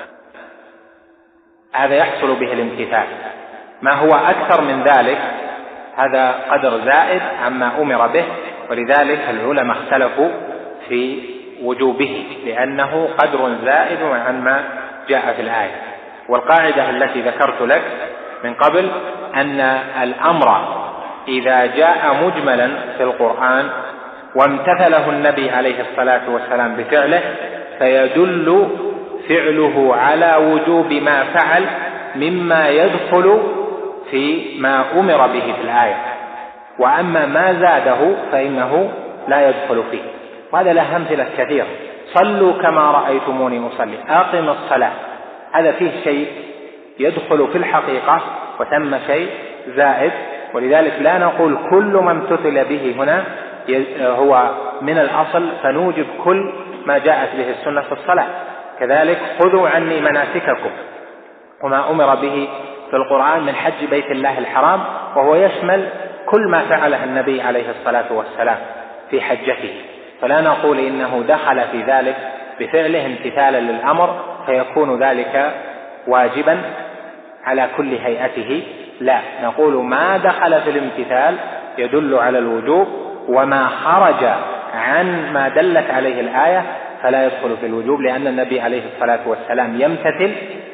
هذا يحصل به الامتثال. ما هو أكثر من ذلك هذا قدر زائد عما أمر به، ولذلك العلماء اختلفوا في وجوبه لأنه قدر زائد عن ما جاء في الآية. والقاعدة التي ذكرت لك من قبل أن الأمر إذا جاء مجملا في القرآن وامتثله النبي عليه الصلاة والسلام بفعله فيدل فعله على وجوب ما فعل مما يدخل في ما أمر به في الآية، وأما ما زاده فإنه لا يدخل فيه. وهذا له أمثلة كثيرة. صلوا كما رأيتموني أصلي، أقم الصلاة، هذا فيه شيء يدخل في الحقيقة وثم شيء زائد، ولذلك لا نقول كل ما امتثل به هنا هو من الأصل فنوجب كل ما جاءت به السنة في الصلاة. كذلك خذوا عني مناسككم، وما أمر به في القرآن من حج بيت الله الحرام، وهو يشمل كل ما فعله النبي عليه الصلاة والسلام في حجته، فلا نقول إنه دخل في ذلك بفعله امتثالا للأمر فيكون ذلك واجبا على كل هيئته، لا، نقول ما دخل في الامتثال يدل على الوجوب، وما خرج عن ما دلت عليه الآية فلا يدخل في الوجوب، لأن النبي عليه الصلاة والسلام يمتثل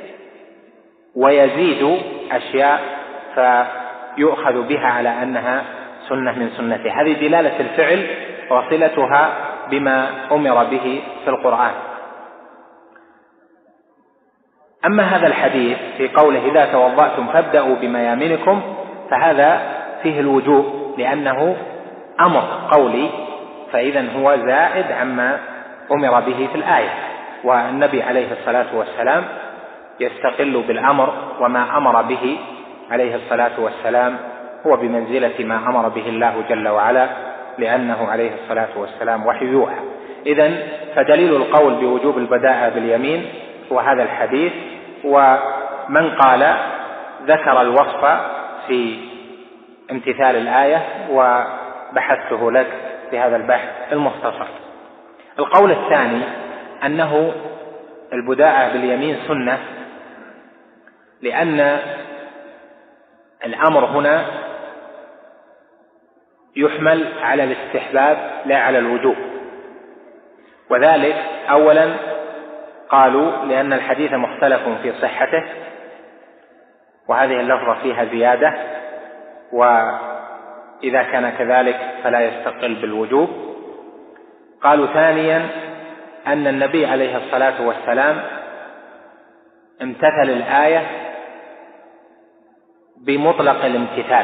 ويزيد أشياء فيؤخذ بها على أنها سنة من سنته. هذه دلالة الفعل وصلتها بما أمر به في القرآن. أما هذا الحديث في قوله إذا توضأتم فابدأوا بميامنكم، فهذا فيه الوجوب لأنه أمر قولي، فإذا هو زائد عما أمر به في الآية، والنبي عليه الصلاة والسلام يستقل بالأمر، وما أمر به عليه الصلاة والسلام هو بمنزلة ما أمر به الله جل وعلا، لأنه عليه الصلاة والسلام وحي يوحى. إذن فدليل القول بوجوب البداءة باليمين هو هذا الحديث. ومن قال ذكر الوصف في امتثال الآية وبحثته لك في هذا البحث المختصر. القول الثاني أنه البداءة باليمين سنة، لأن الأمر هنا يحمل على الاستحباب لا على الوجوب، وذلك أولا قالوا لأن الحديث مختلف في صحته، وهذه اللفظة فيها زيادة، وإذا كان كذلك فلا يستقل بالوجوب. قالوا ثانيا أن النبي عليه الصلاة والسلام امتثل الآية بمطلق الامتثال،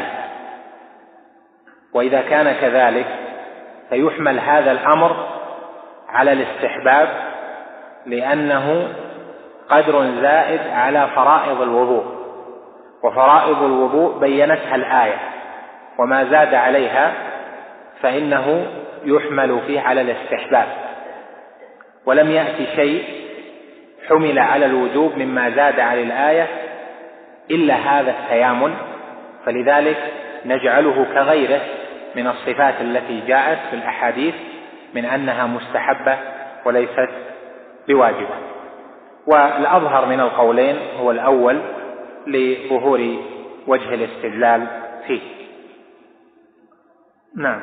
وإذا كان كذلك فيحمل هذا الأمر على الاستحباب، لأنه قدر زائد على فرائض الوضوء، وفرائض الوضوء بينتها الآية، وما زاد عليها فإنه يحمل فيه على الاستحباب، ولم يأتي شيء حمل على الوجوب مما زاد على الآية إلا هذا التيامن، فلذلك نجعله كغيره من الصفات التي جاءت في الأحاديث من أنها مستحبة وليست بواجبة. والأظهر من القولين هو الأول لظهور وجه الاستدلال فيه. نعم.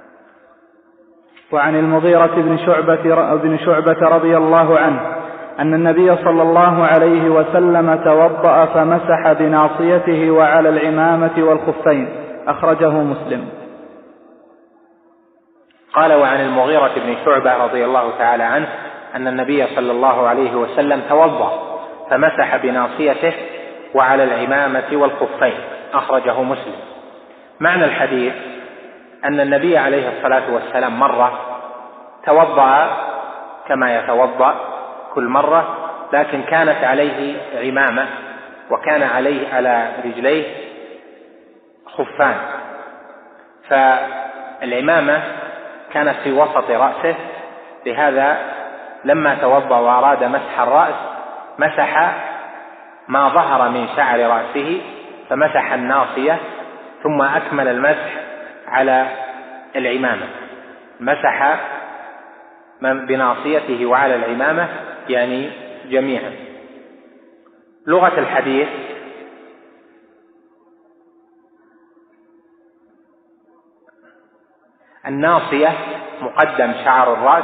وعن المغيرة بن شعبة رضي الله عنه أن النبي صلى الله عليه وسلم توضأ فمسح بناصيته وعلى العمامة والخفين، أخرجه مسلم. قال وعن المغيرة بن شعبة رضي الله تعالى عنه أن النبي صلى الله عليه وسلم توضأ فمسح بناصيته وعلى العمامة والخفين، أخرجه مسلم. معنى الحديث أن النبي عليه الصلاة والسلام مرة توضأ كما يتوضأ كل مرة، لكن كانت عليه عمامة وكان عليه على رجليه خفان، فالعمامة كانت في وسط رأسه، لهذا لما توضأ وأراد مسح الرأس مسح ما ظهر من شعر رأسه، فمسح الناصية ثم أكمل المسح على العمامة، مسح بناصيته وعلى العمامة يعني جميعا. لغة الحديث الناصية مقدم شعر الرأس،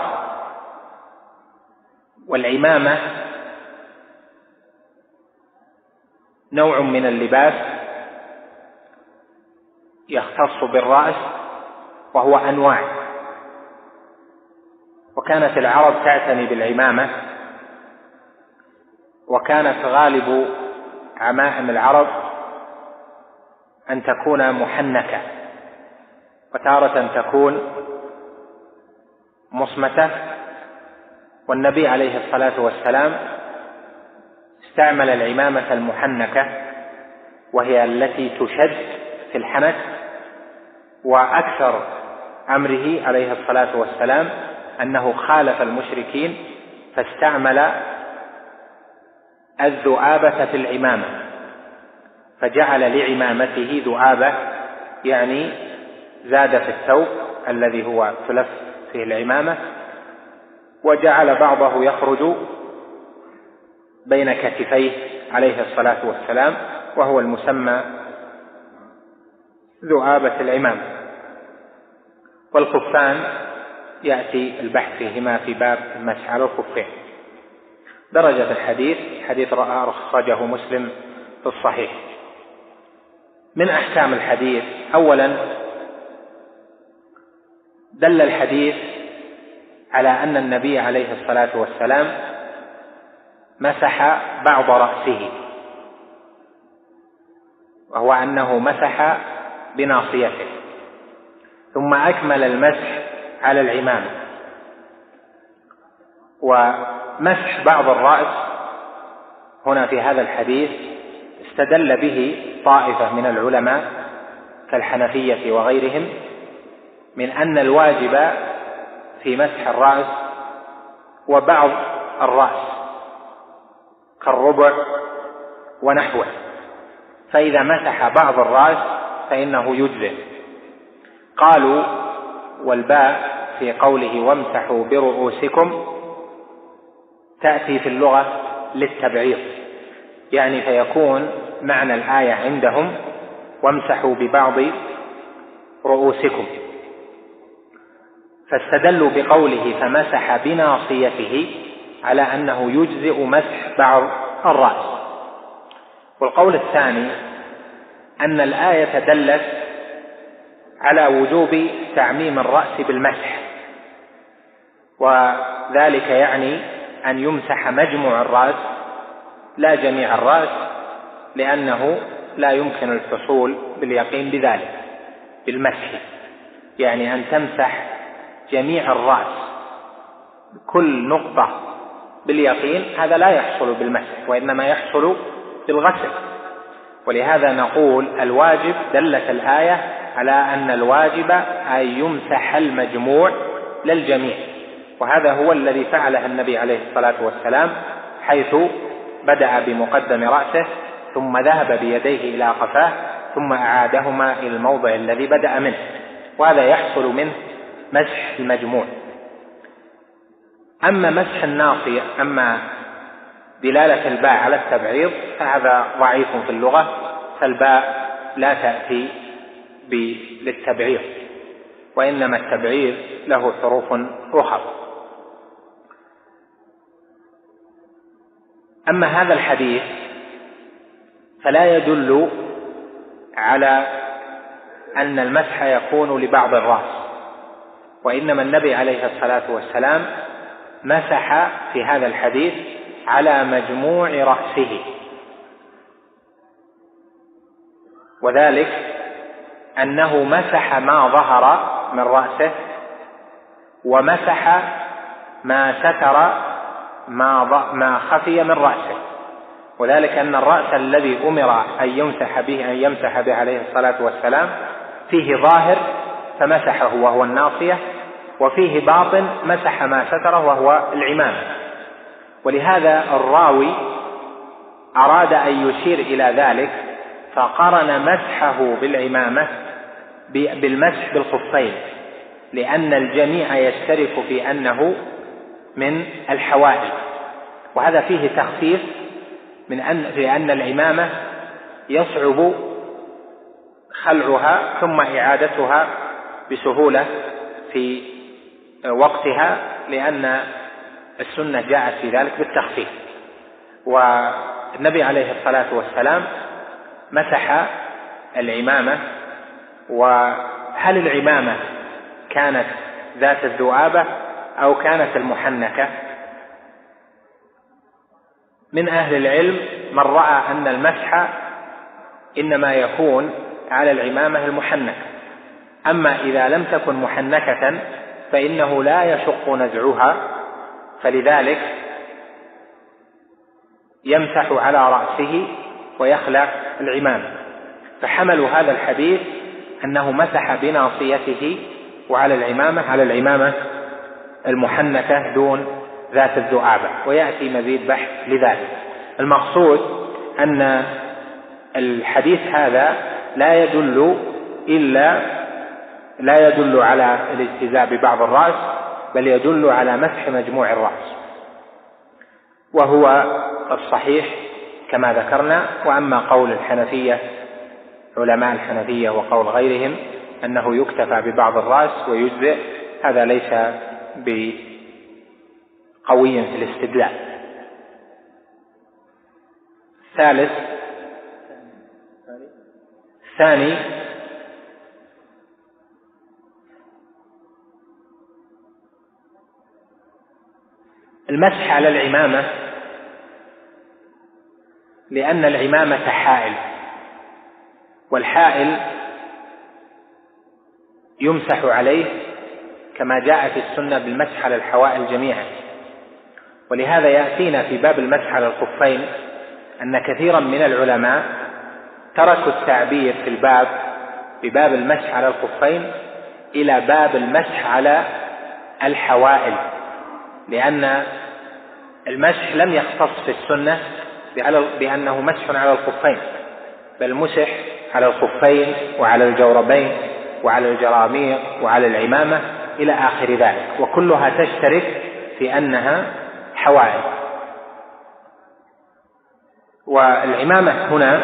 والعمامة نوع من اللباس يختص بالرأس وهو أنواع، وكانت العرب تعتني بالعمامة، وكانت غالب عمائم العرب أن تكون محنكة، وتارة تكون مصمتة، والنبي عليه الصلاة والسلام استعمل العمامة المحنكة وهي التي تشد في الحنك، وأكثر أمره عليه الصلاة والسلام أنه خالف المشركين فاستعمل الذؤابة في العمامة، فجعل لعمامته ذؤابة، يعني زاد في الثوب الذي هو تلف فيه العمامة، وجعل بعضه يخرج بين كتفيه عليه الصلاة والسلام، وهو المسمى ذؤابة العمامة. والخفان يأتي البحث فيهما في باب المسح على الخفين. درجة الحديث حديث أخرجه مسلم في الصحيح. من أحكام الحديث: أولا، دل الحديث على أن النبي عليه الصلاة والسلام مسح بعض رأسه، وهو أنه مسح بناصيته، ثم أكمل المسح على العمامة. ومسح بعض الرأس هنا في هذا الحديث استدل به طائفة من العلماء كالحنفية وغيرهم من أن الواجب في مسح الرأس وبعض الرأس كالربع ونحوه، فإذا مسح بعض الرأس فإنه يجزئ. قالوا: والباء في قوله وامسحوا برؤوسكم تأتي في اللغة للتبعيض، يعني فيكون معنى الآية عندهم وامسحوا ببعض رؤوسكم، فاستدلوا بقوله فمسح بناصيته على أنه يجزئ مسح بعض الرأس. والقول الثاني أن الآية دلت على وجوب تعميم الرأس بالمسح، وذلك يعني أن يمسح مجموع الرأس لا جميع الرأس، لأنه لا يمكن الحصول باليقين بذلك بالمسح، يعني أن تمسح جميع الرأس كل نقطة باليقين، هذا لا يحصل بالمسح وإنما يحصل بالغسل. ولهذا نقول الواجب دلت الآية على أن الواجب أن يمسح المجموع للجميع، وهذا هو الذي فعله النبي عليه الصلاة والسلام، حيث بدأ بمقدم رأسه ثم ذهب بيديه إلى قفاه ثم أعادهما إلى الموضع الذي بدأ منه، وهذا يحصل منه مسح المجموع. أما مسح الناصية، أما دلالة الباء على التبعيض فهذا ضعيف في اللغة، فالباء لا تأتي للتبعيض، وإنما التبعيض له حروف أخرى. أما هذا الحديث فلا يدل على أن المسح يكون لبعض الرأس، وإنما النبي عليه الصلاة والسلام مسح في هذا الحديث على مجموع رأسه، وذلك أنه مسح ما ظهر من رأسه ومسح ما ستر ما خفي من رأسه، وذلك أن الرأس الذي أمر أن يمسح به عليه الصلاة والسلام فيه ظاهر فمسحه وهو الناصية، وفيه باطن مسح ما ستره وهو العمامة. ولهذا الراوي أراد أن يشير إلى ذلك فقرن مسحه بالعمامة بالمسح بالخفين، لأن الجميع يشترك في أنه من الحوائل، وهذا فيه تخفيف في أن العمامة يصعب خلعها ثم إعادتها بسهولة في وقتها، لأن السنة جاءت في ذلك بالتخفيف. والنبي عليه الصلاة والسلام مسح العمامة. وهل العمامة كانت ذات الذؤابة أو كانت المحنكة؟ من أهل العلم من رأى أن المسح إنما يكون على العمامة المحنكة، أما إذا لم تكن محنكة فإنه لا يشق نزعها، فلذلك يمسح على رأسه ويخلع العمامة. فحملوا هذا الحديث أنه مسح بناصيته وعلى العمامة المحنكة دون ذات الذؤابة، ويأتي مزيد بحث لذلك. المقصود أن الحديث هذا لا يدل على الاجتزاء ببعض الرأس، بل يدل على مسح مجموع الرأس، وهو الصحيح كما ذكرنا. وأما قول الحنفية، علماء الحنفية وقول غيرهم أنه يكتفى ببعض الرأس ويجزئ، هذا ليس بقوي في الاستدلال. الثاني المسح على العمامة، لأن العمامة حائل، والحائل يمسح عليه كما جاء في السنة بالمسح على الحوائل جميعا. ولهذا يأتينا في باب المسح على الخفين أن كثيرا من العلماء تركوا التعبير في بباب المسح على الخفين إلى باب المسح على الحوائل، لأن المسح لم يختص في السنة بأنه مسح على الخفين، بل مسح على الخفين وعلى الجوربين وعلى الجراميق وعلى العمامة إلى آخر ذلك، وكلها تشترك في أنها حوائل. والعمامة هنا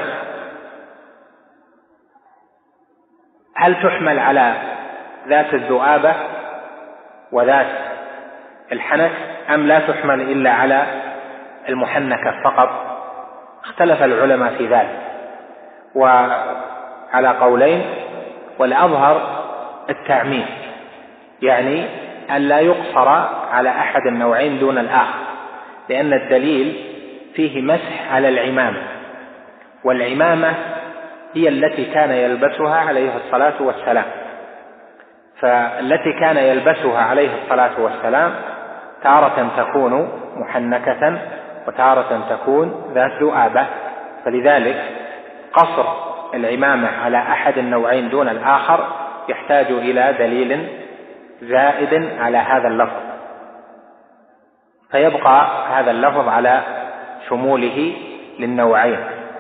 هل تحمل على ذات الذؤابة وذات الحنك أم لا تحمل إلا على المحنكة فقط؟ اختلف العلماء في ذلك وعلى قولين، والأظهر التعميم، يعني أن لا يقصر على أحد النوعين دون الآخر، لأن الدليل فيه مسح على العمامة، والعمامة هي التي كان يلبسها عليه الصلاة والسلام، فالتي كان يلبسها عليه الصلاة والسلام تارة تكون محنكة وتارة تكون ذات ذؤابة، فلذلك قصر العمامة على أحد النوعين دون الآخر يحتاج إلى دليل زائد على هذا اللفظ، فيبقى هذا اللفظ على شموله للنوعين.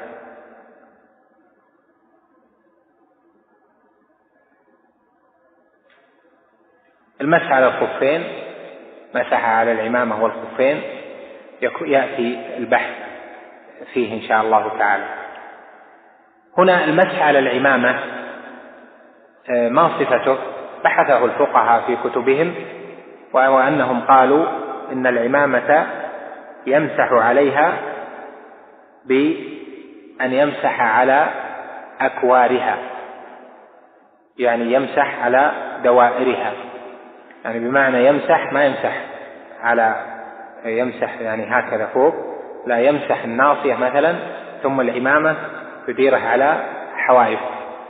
المسح على الخفين، مسح على العمامة والخفين، يأتي البحث فيه إن شاء الله تعالى. هنا المسح على العمامة ما صفته؟ بحثه الفقهاء في كتبهم، وأنهم قالوا إن العمامة يمسح عليها بأن يمسح على أكوارها، يعني يمسح على دوائرها، يعني بمعنى يمسح ما يمسح يعني هكذا فوق، لا، يمسح الناصية مثلا ثم العمامة تديره على حوائف.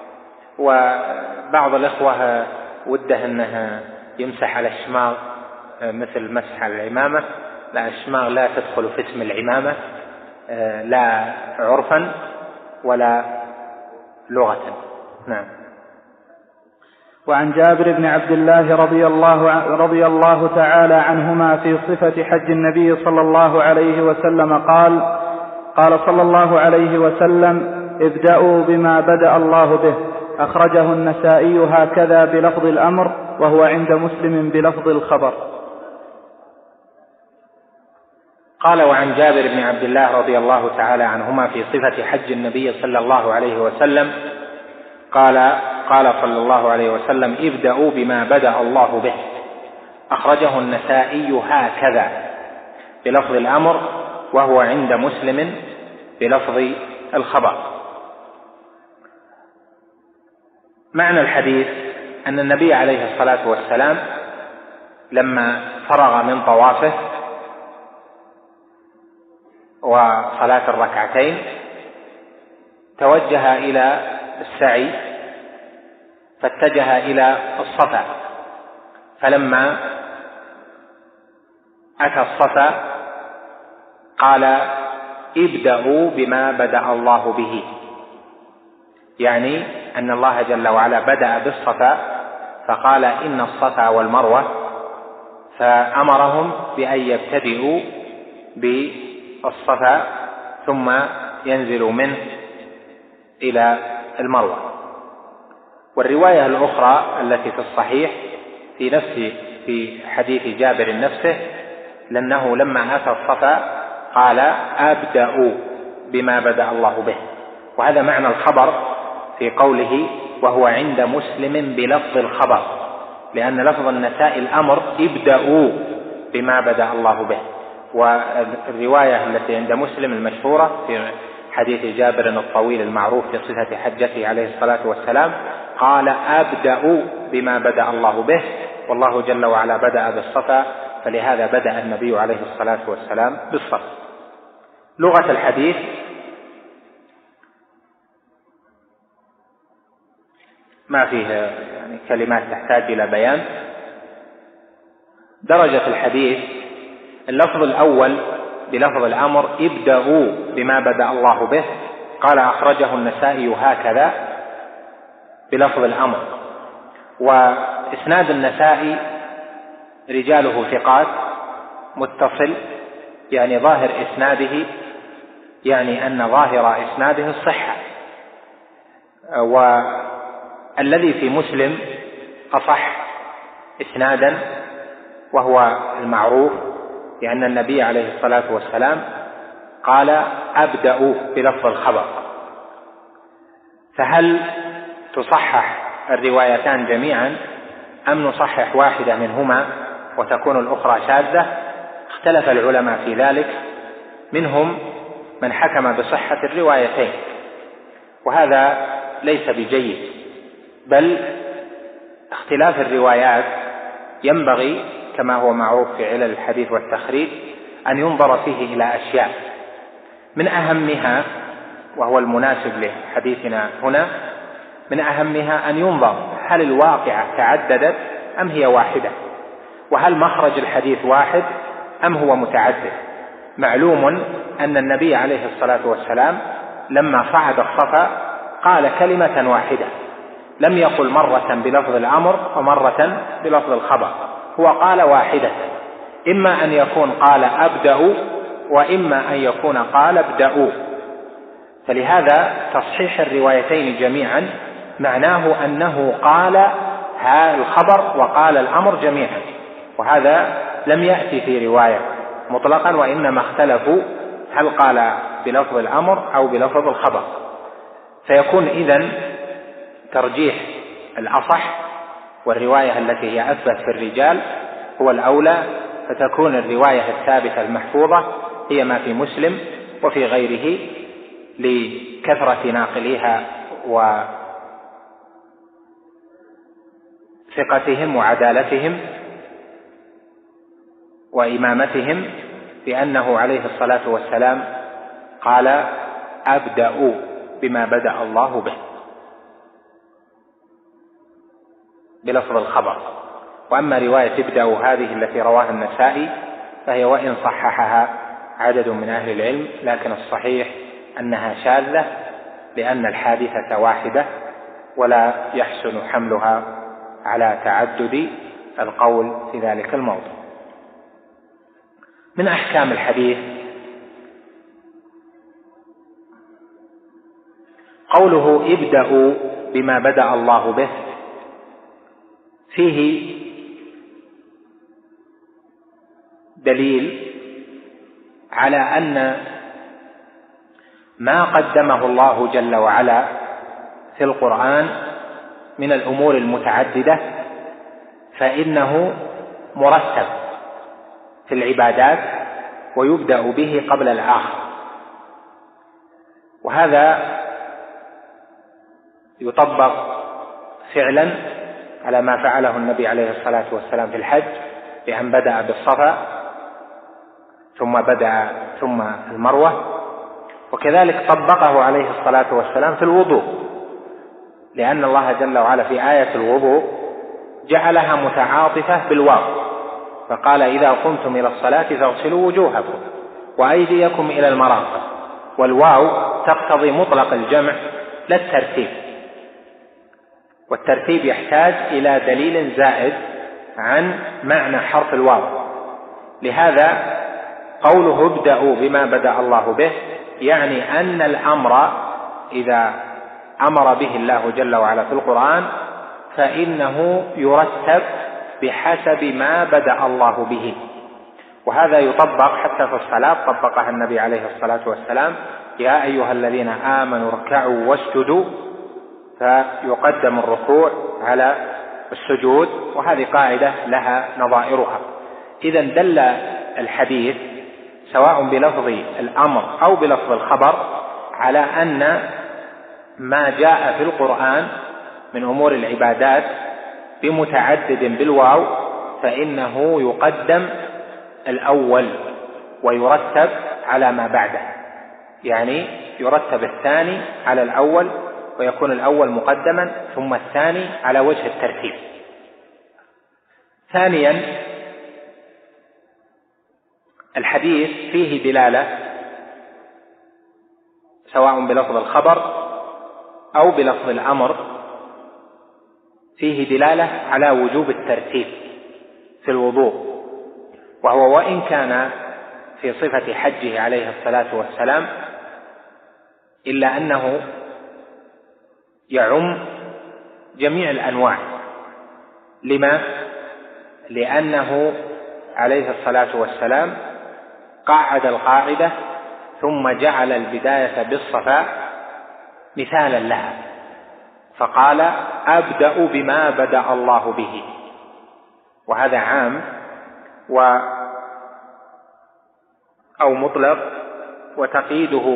وبعض الإخوة وده أنها يمسح على الشماغ مثل مسح على العمامة، لا، الشماغ لا تدخل في اسم العمامة لا عرفا ولا لغة. نعم. وعن جابر بن عبد الله رضي الله تعالى عنهما في صفة حج النبي صلى الله عليه وسلم قال صلى الله عليه وسلم: ابدأوا بما بدأ الله به. أخرجه النسائي هكذا بلفظ الأمر، وهو عند مسلم بلفظ الخبر. قال: وعن جابر بن عبد الله رضي الله تعالى عنهما في صفة حج النبي صلى الله عليه وسلم قال صلى الله عليه وسلم: ابدأوا بما بدأ الله به. أخرجه النسائي هكذا بلفظ الأمر، وهو عند مسلم بلفظ الخبر. معنى الحديث أن النبي عليه الصلاة والسلام لما فرغ من طوافه وصلاة الركعتين توجه إلى السعي، فاتجه إلى الصفا، فلما أتى الصفا قال ابدأوا بما بدأ الله به، يعني أن الله جل وعلا بدأ بالصفا فقال إن الصفا والمروة، فأمرهم بأن يبتدئوا بالصفا ثم ينزلوا منه إلى المروة. والرواية الأخرى التي في الصحيح في حديث جابر نفسه لأنه لما أتى الصفا قال أبدأوا بما بدأ الله به، وهذا معنى الخبر في قوله وهو عند مسلم بلفظ الخبر، لأن لفظ النساء الأمر ابدأوا بما بدأ الله به. والرواية التي عند مسلم المشهورة في حديث جابر الطويل المعروف في صفة حجته عليه الصلاة والسلام قال أبدأوا بما بدأ الله به، والله جل وعلا بدأ بالصفا، فلهذا بدأ النبي عليه الصلاة والسلام بالصفا. لغة الحديث ما فيه كلمات تحتاج إلى بيان. درجة الحديث اللفظ الأول بلفظ الأمر ابدأوا بما بدأ الله به قال أخرجه النسائي هكذا بلفظ الأمر، وإسناد النسائي رجاله ثقات متصل، يعني ظاهر إسناده يعني أن ظاهر إسناده الصحة. والذي في مسلم أصح إسنادا وهو المعروف، لأن النبي عليه الصلاة والسلام قال أبدأوا بلفظ الخبر. فهل تصحح الروايتان جميعا أم نصحح واحدة منهما وتكون الأخرى شاذة؟ اختلف العلماء في ذلك، منهم من حكم بصحة الروايتين، وهذا ليس بجيد، بل اختلاف الروايات ينبغي كما هو معروف في علل الحديث والتخريج أن ينظر فيه إلى أشياء، من أهمها وهو المناسب لحديثنا هنا، من أهمها أن ينظر هل الواقعة تعددت أم هي واحدة، وهل مخرج الحديث واحد أم هو متعدد. معلوم أن النبي عليه الصلاة والسلام لما صعد الصفا قال كلمة واحدة، لم يقل مرة بلفظ الأمر ومرة بلفظ الخبر، هو قال واحدة، إما أن يكون قال أبدأوا وإما أن يكون قال ابدأوا. فلهذا تصحيح الروايتين جميعا معناه أنه قال الخبر وقال الأمر جميعا، وهذا لم يأتي في رواية مطلقا، وإنما اختلفوا هل قال بلفظ الأمر أو بلفظ الخبر. فيكون إذن ترجيح الأصح والرواية التي هي أثبت في الرجال هو الأولى، فتكون الرواية الثابتة المحفوظة هي ما في مسلم وفي غيره لكثرة ناقليها وثقتهم وعدالتهم وإمامتهم، لأنه عليه الصلاة والسلام قال أبدأوا بما بدأ الله به بلفظ الخبر. وأما رواية ابدأوا هذه التي رواها النسائي فهي وإن صححها عدد من أهل العلم، لكن الصحيح أنها شاذة لأن الحادثة واحدة ولا يحسن حملها على تعدد القول في ذلك الموضوع. من أحكام الحديث قوله ابدأوا بما بدأ الله به، فيه دليل على أن ما قدمه الله جل وعلا في القرآن من الأمور المتعددة فإنه مرتب في العبادات ويبدأ به قبل الآخر، وهذا يطبق فعلا على ما فعله النبي عليه الصلاة والسلام في الحج، بأن بدأ بالصفا ثم المروة، وكذلك طبقه عليه الصلاة والسلام في الوضوء، لأن الله جل وعلا في آية الوضوء جعلها متعاطفة بالواو، فقال إذا قمتم إلى الصلاة فاغسلوا وجوهكم وأيديكم إلى المرافق، والواو تقتضي مطلق الجمع لا الترتيب، والترتيب يحتاج إلى دليل زائد عن معنى حرف الواو. لهذا قوله ابدأوا بما بدأ الله به يعني أن الأمر إذا أمر به الله جل وعلا في القرآن فإنه يرتب بحسب ما بدأ الله به، وهذا يطبق حتى في الصلاة، طبقها النبي عليه الصلاة والسلام: يا أيها الذين آمنوا اركعوا واسجدوا، فيقدم الركوع على السجود، وهذه قاعدة لها نظائرها. إذا دل الحديث سواء بلفظ الأمر أو بلفظ الخبر على أن ما جاء في القرآن من أمور العبادات بمتعدد بالواو فإنه يقدم الأول ويرتب على ما بعده، يعني يرتب الثاني على الأول ويكون الأول مقدما ثم الثاني على وجه الترتيب. ثانيا، الحديث فيه دلالة سواء بلفظ الخبر أو بلفظ الأمر، فيه دلالة على وجوب الترتيب في الوضوء، وهو وإن كان في صفة حجه عليه الصلاة والسلام إلا أنه يعم جميع الأنواع. لما؟ لأنه عليه الصلاة والسلام قعد القاعدة ثم جعل البداية بالصفاء مثالا لها، فقال أبدأ بما بدأ الله به، وهذا عام أو مطلق، وتقييده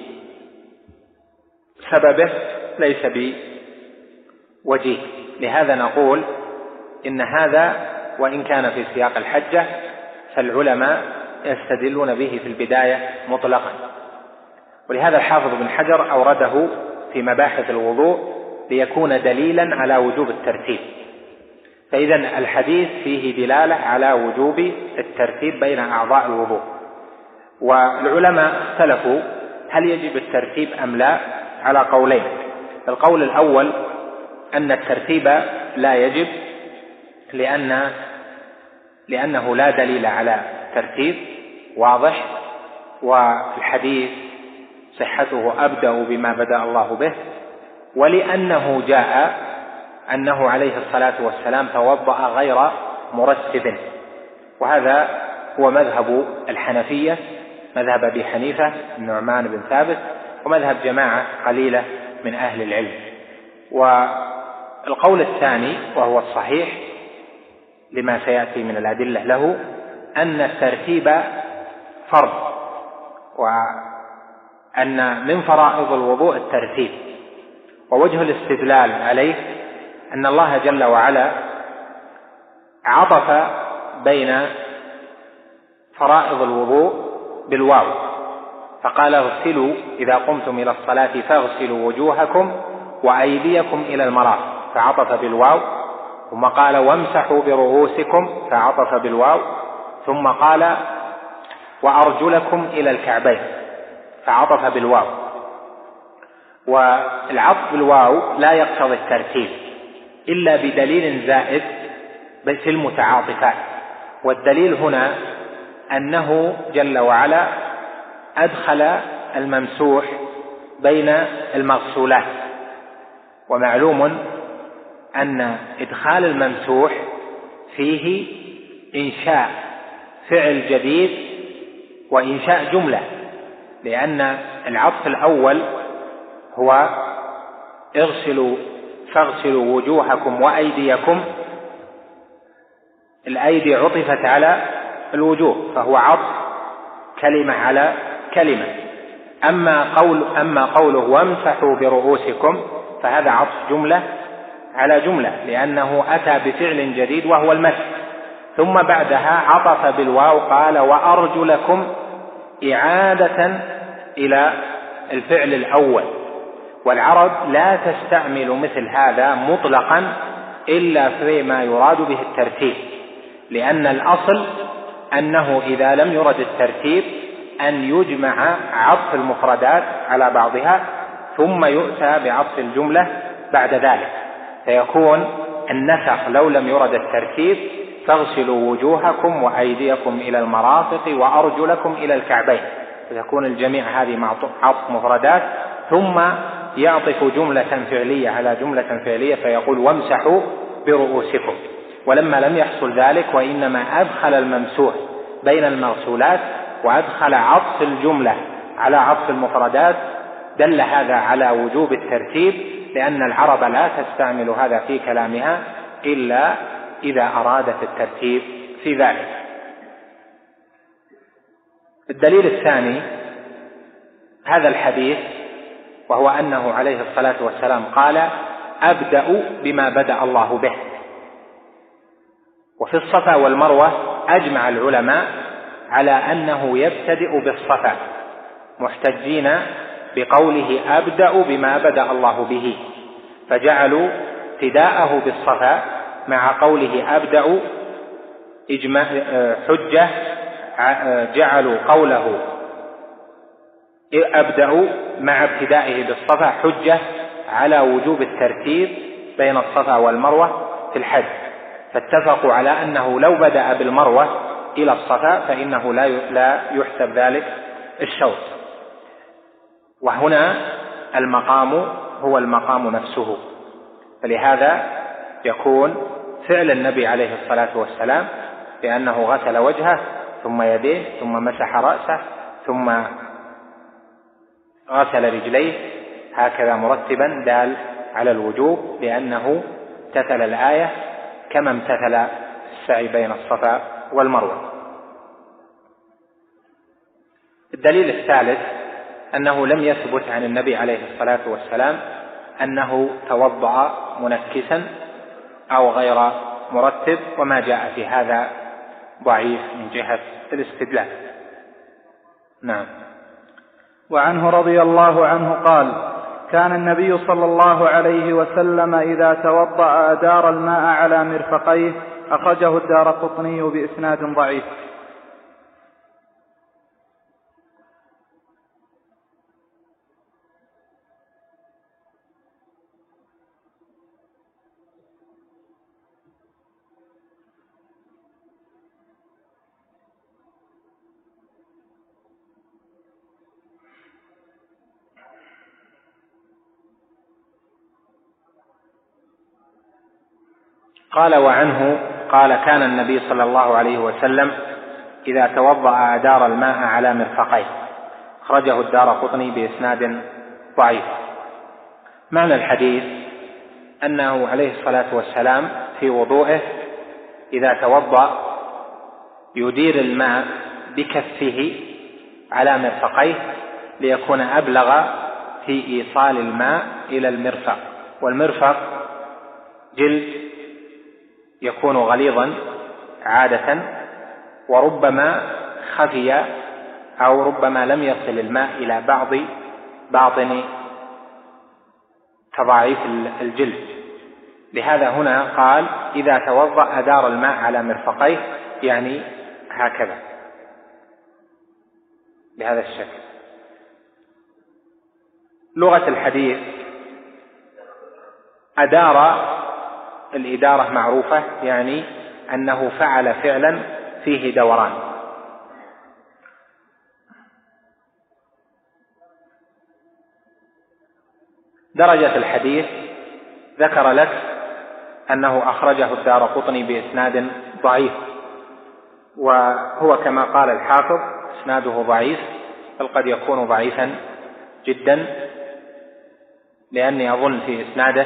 بسببه ليس بوجيه. لهذا نقول إن هذا وإن كان في سياق الحجة فالعلماء يستدلون به في البداية مطلقا، ولهذا الحافظ بن حجر أورده في مباحث الوضوء ليكون دليلا على وجوب الترتيب. فإذا الحديث فيه دلالة على وجوب الترتيب بين أعضاء الوضوء، والعلماء اختلفوا هل يجب الترتيب أم لا على قولين. القول الأول أن الترتيب لا يجب لأنه لا دليل على ترتيب واضح، والحديث صحته أبدأ بما بدأ الله به، ولأنه جاء أنه عليه الصلاة والسلام توضأ غير مرتب، وهذا هو مذهب الحنفية، مذهب أبي حنيفة النعمان بن ثابت، ومذهب جماعة قليلة من أهل العلم. والقول الثاني وهو الصحيح لما سيأتي من الأدلة له أن الترتيب فرض، وأن من فرائض الوضوء الترتيب، ووجه الاستدلال عليه أن الله جل وعلا عطف بين فرائض الوضوء بالواو، فقال اغسلوا إذا قمتم إلى الصلاة فاغسلوا وجوهكم وأيديكم إلى المرافق، فعطف بالواو، ثم قال وامسحوا برؤوسكم فعطف بالواو، ثم قال وأرجلكم إلى الكعبين فعطف بالواو. والعطف بالواو لا يقتضي الترتيب إلا بدليل زائد في المتعاطفات، والدليل هنا أنه جل وعلا أدخل الممسوح بين المغسولات، ومعلوم أن إدخال الممسوح فيه إنشاء فعل جديد وإنشاء جملة، لأن العطف الأول هو فاغسلوا وجوهكم وأيديكم، الأيدي عطفت على الوجوه فهو عطف كلمة على كلمة. أما قوله وامسحوا برؤوسكم فهذا عطف جملة على جملة، لأنه أتى بفعل جديد وهو المسح، ثم بعدها عطف بالواو قال وأرجلكم إعادة إلى الفعل الأول. والعرب لا تستعمل مثل هذا مطلقا إلا فيما يراد به الترتيب، لأن الأصل أنه إذا لم يرد الترتيب أن يجمع عطف المفردات على بعضها ثم يؤتى بعطف الجملة بعد ذلك، فيكون النسخ لو لم يرد الترتيب: فاغسلوا وجوهكم وأيديكم إلى المرافق وأرجلكم إلى الكعبين، فيكون الجميع هذه عطف مفردات، ثم يعطف جملة فعلية على جملة فعلية فيقول: وامسحوا برؤوسكم. ولما لم يحصل ذلك وإنما أدخل الممسوح بين المغسولات وأدخل عطف الجملة على عطف المفردات، دل هذا على وجوب الترتيب، لأن العرب لا تستعمل هذا في كلامها إلا إذا أرادت الترتيب في ذلك. الدليل الثاني هذا الحديث، وهو أنه عليه الصلاة والسلام قال: أبدأ بما بدأ الله به. وفي الصفا والمروة أجمع العلماء على أنه يبتدئ بالصفا، محتجين بقوله: أبدأ بما بدأ الله به، فجعلوا ابتداءه بالصفا مع قوله أبدأ حجة، جعلوا قوله أبدأ مع ابتدائه بالصفا حجة على وجوب الترتيب بين الصفا والمروة في الحج، فاتفقوا على أنه لو بدأ بالمروة إلى الصفا فإنه لا يحسب ذلك الشوط. وهنا المقام هو المقام نفسه، فلهذا يكون فعل النبي عليه الصلاة والسلام بأنه غسل وجهه ثم يديه ثم مسح رأسه ثم غسل رجليه هكذا مرتبا دال على الوجوب، لأنه امتثل الآية كما امتثل السعي بين الصفا والمروة. الدليل الثالث أنه لم يثبت عن النبي عليه الصلاة والسلام أنه توضأ منكسا أو غير مرتب، وما جاء في هذا ضعيف من جهة الاستدلال. نعم. وعنه رضي الله عنه قال: كان النبي صلى الله عليه وسلم إذا توضأ أدار الماء على مرفقيه، أخرجه الدارقطني بإسناد ضعيف. قال: وعنه قال: كان النبي صلى الله عليه وسلم إذا توضأ أدار الماء على مرفقيه، أخرجه الدارقطني بإسناد ضعيف. معنى الحديث أنه عليه الصلاة والسلام في وضوءه إذا توضأ يدير الماء بكفه على مرفقيه ليكون أبلغ في إيصال الماء إلى المرفق، والمرفق جلد يكون غليظا عادة، وربما خفي أو ربما لم يصل الماء إلى باطن تضاعيف الجلد. لهذا هنا قال: إذا توضأ أدار الماء على مرفقيه، يعني هكذا بهذا الشكل. لغة الحديث أدار، الإدارة معروفة، يعني أنه فعل فعلا فيه دوران. درجة الحديث ذكر لك أنه أخرجه الدارقطني بإسناد ضعيف، وهو كما قال الحافظ إسناده ضعيف، بل قد يكون ضعيفا جدا، لأني أظن في إسناده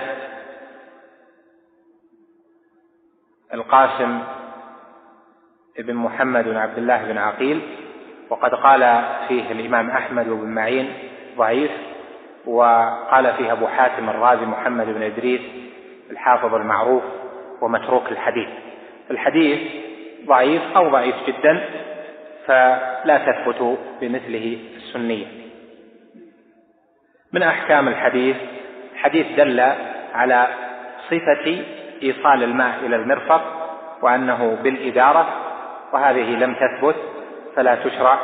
القاسم بن محمد بن عبد الله بن عقيل، وقد قال فيه الإمام أحمد بن معين ضعيف، وقال فيه أبو حاتم الرازي محمد بن إدريس الحافظ المعروف ومتروك الحديث. الحديث ضعيف أو ضعيف جدا، فلا تثبت بمثله السنية. من أحكام الحديث دل على صفة إيصال الماء إلى المرفق وأنه بالإدارة، وهذه لم تثبت فلا تشرع.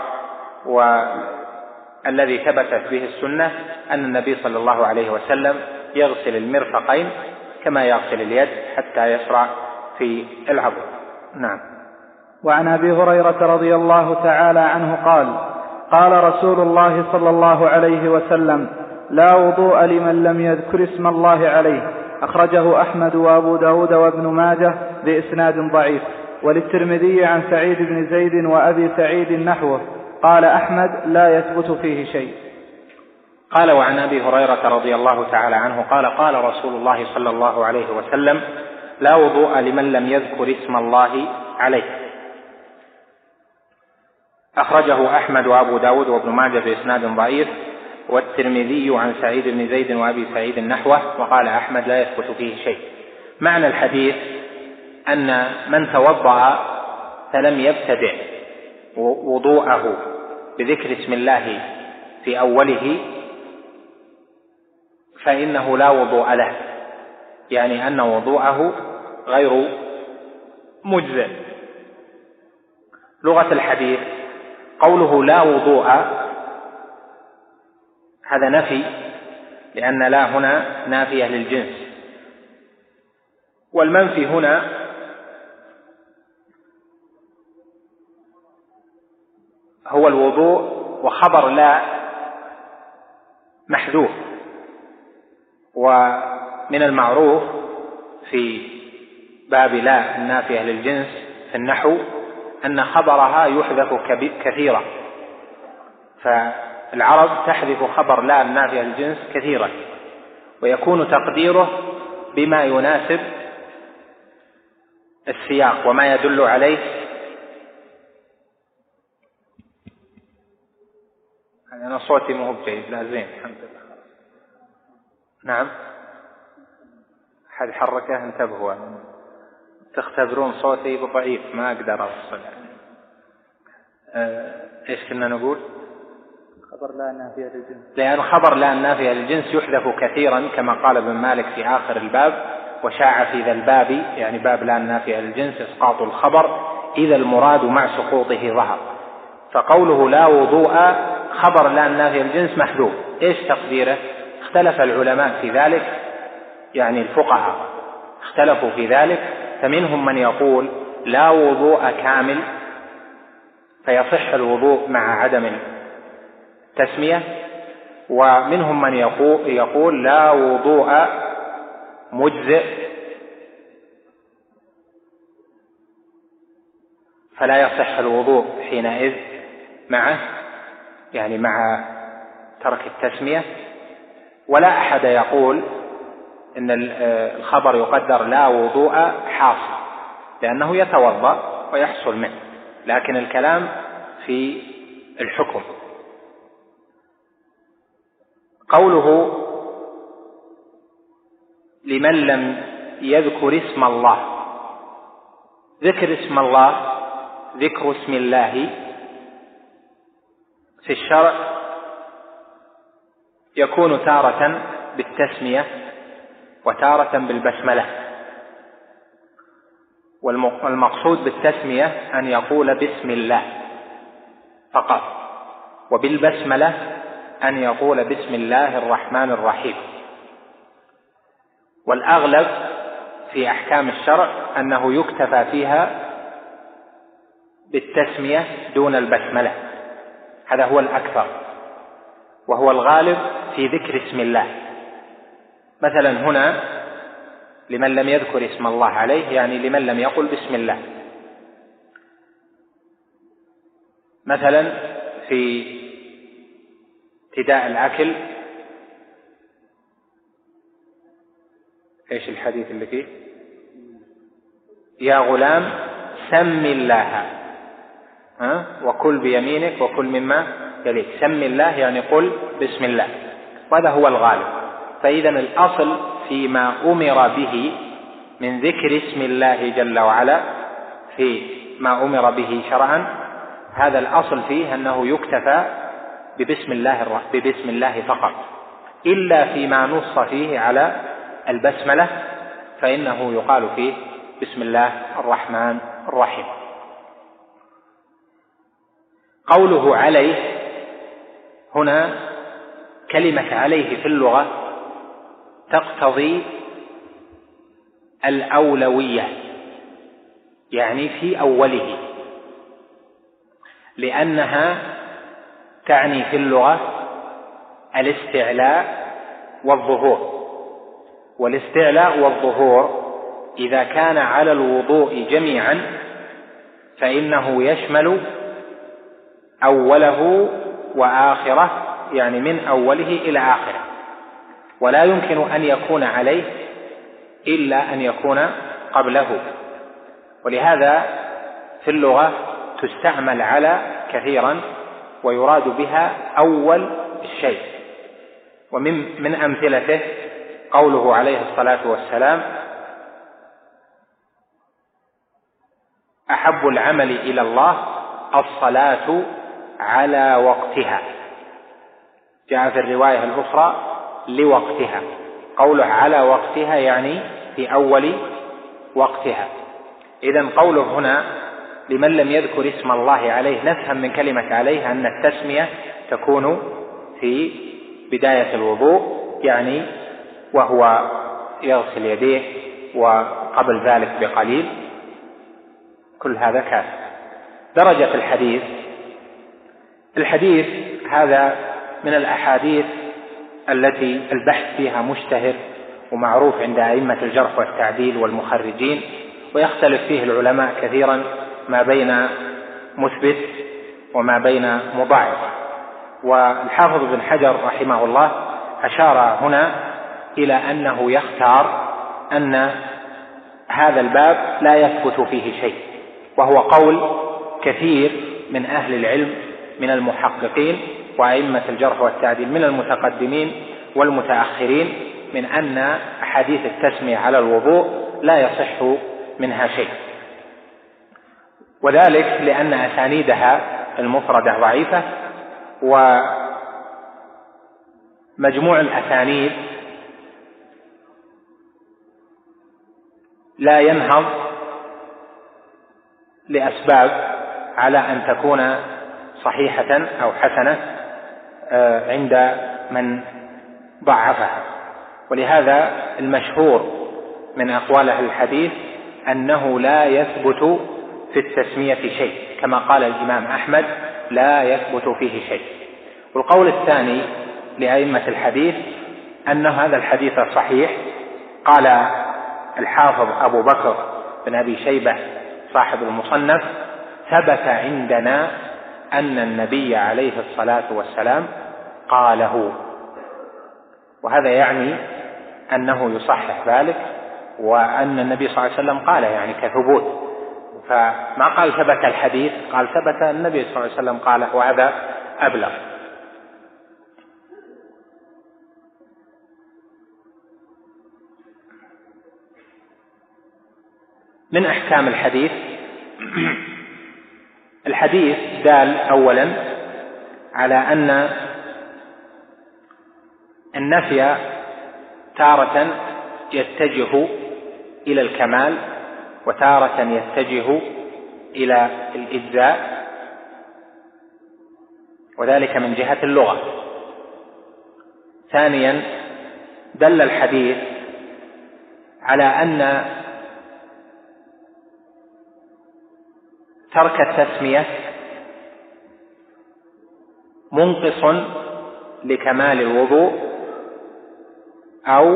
والذي ثبتت به السنة أن النبي صلى الله عليه وسلم يغسل المرفقين كما يغسل اليد حتى يشرع في العضد. نعم. وعن أبي هريرة رضي الله تعالى عنه قال: قال رسول الله صلى الله عليه وسلم: لا وضوء لمن لم يذكر اسم الله عليه. أخرجه أحمد وأبو داود وابن ماجه بإسناد ضعيف. وللترمذي عن سعيد بن زيد وأبي سعيد نحوه. قال أحمد: لا يثبت فيه شيء. قال: وعن أبي هريرة رضي الله تعالى عنه قال: قال رسول الله صلى الله عليه وسلم: لا وضوء لمن لم يذكر اسم الله عليه. أخرجه أحمد وأبو داود وابن ماجه بإسناد ضعيف. والترمذي عن سعيد بن زيد وأبي سعيد نحوه. وقال أحمد: لا يثبت فيه شيء. معنى الحديث أن من توضأ فلم يبتدع وضوءه بذكر اسم الله في أوله فإنه لا وضوء له، يعني أن وضوءه غير مجزئ. لغة الحديث قوله لا وضوء هذا نفي، لأن لا هنا نافية للجنس، والمنفي هنا هو الوضوء وخبر لا محذوف. ومن المعروف في باب لا النافية للجنس في النحو أن خبرها يحذف كثيرا، فالعرب تحذف خبر لا النافية للجنس كثيرا، ويكون تقديره بما يناسب السياق وما يدل عليه. أنا صوتي مو بجيد، لا زين الحمد لله. نعم، أحد حركه انتبهوا، تختبرون صوتي بضعيف ما أقدر أوصل. إيش كنا نقول؟ خبر لا النافية للجنس، لأن خبر لا النافية للجنس يحذف كثيرا كما قال ابن مالك في آخر الباب: وشاع في ذا الباب، يعني باب لا النافية للجنس، إسقاط الخبر إذا المراد مع سقوطه ظهر. فقوله لا وضوء خبر لا النافية للجنس محذوف. إيش تقديره؟ اختلف العلماء في ذلك، يعني الفقهاء اختلفوا في ذلك، فمنهم من يقول لا وضوء كامل فيصح الوضوء مع عدم التسمية، ومنهم من يقول لا وضوء مجزئ فلا يصح الوضوء حينئذ معه، يعني مع ترك التسمية. ولا أحد يقول إن الخبر يقدر لا وضوء حاصل، لأنه يتوضأ ويحصل منه، لكن الكلام في الحكم. قوله لمن لم يذكر اسم الله، ذكر اسم الله، ذكر اسم الله في الشرع يكون تارة بالتسمية وتارة بالبسملة. والمقصود بالتسمية أن يقول بسم الله فقط، وبالبسملة أن يقول بسم الله الرحمن الرحيم. والأغلب في أحكام الشرع أنه يكتفى فيها بالتسمية دون البسملة، هذا هو الأكثر وهو الغالب في ذكر اسم الله. مثلا هنا لمن لم يذكر اسم الله عليه، يعني لمن لم يقل بسم الله. مثلا في ابتداء الأكل، ايش الحديث اللي فيه؟ يا غلام سم الله وكل بيمينك وكل مما يليك. سم الله يعني قل بسم الله، وهذا هو الغالب. فإذا الأصل فيما أمر به من ذكر اسم الله جل وعلا في ما أمر به شرعا، هذا الأصل فيه أنه يكتفى ببسم الله فقط، إلا فيما نص فيه على البسملة، فإنه يقال فيه بسم الله الرحمن الرحيم. قوله عليه هنا، كلمة عليه في اللغة تقتضي الأولوية، يعني في أوله، لأنها تعني في اللغة الاستعلاء والظهور. والاستعلاء والظهور إذا كان على الوضوء جميعا فإنه يشمل أوله وآخره، يعني من أوله إلى آخره، ولا يمكن أن يكون عليه إلا أن يكون قبله. ولهذا في اللغة تستعمل على كثيرا ويراد بها أول الشيء. ومن أمثلته قوله عليه الصلاة والسلام: أحب العمل إلى الله الصلاة على وقتها. جاء في الرواية الأخرى لوقتها. قوله على وقتها يعني في أول وقتها. إذن قوله هنا لمن لم يذكر اسم الله عليه، نفهم من كلمة عليه أن التسمية تكون في بداية الوضوء، يعني وهو يغسل يديه وقبل ذلك بقليل. كل هذا كافي. درجة الحديث هذا من الأحاديث التي البحث فيها مشتهر ومعروف عند أئمة الجرح والتعديل والمخرجين، ويختلف فيه العلماء كثيرا ما بين مثبت وما بين مضاعف. والحافظ بن حجر رحمه الله أشار هنا إلى أنه يختار أن هذا الباب لا يثبت فيه شيء، وهو قول كثير من أهل العلم من المحققين وأئمة الجرح والتعديل من المتقدمين والمتأخرين، من أن أحاديث التسمية على الوضوء لا يصح منها شيء، وذلك لأن أسانيدها المفردة ضعيفة، ومجموع الأسانيد لا ينهض لأسباب على أن تكون صحيحة أو حسنة عند من ضعفها. ولهذا المشهور من أقوال أهل الحديث أنه لا يثبت في التسمية شيء، كما قال الإمام أحمد لا يثبت فيه شيء. والقول الثاني لأئمة الحديث أن هذا الحديث صحيح. قال الحافظ أبو بكر بن أبي شيبة صاحب المصنف: ثبت عندنا أن النبي عليه الصلاة والسلام قاله. وهذا يعني أنه يصحح ذلك، وأن النبي صلى الله عليه وسلم قال، يعني كثبوت. فما قال ثبت الحديث، قال ثبت النبي صلى الله عليه وسلم قاله، وهذا أبلغ. من أحكام الحديث دال أولا على أن النفي تارة يتجه إلى الكمال وتارة يتجه إلى الإجزاء، وذلك من جهة اللغة. ثانيا دل الحديث على أن ترك التسمية منقص لكمال الوضوء أو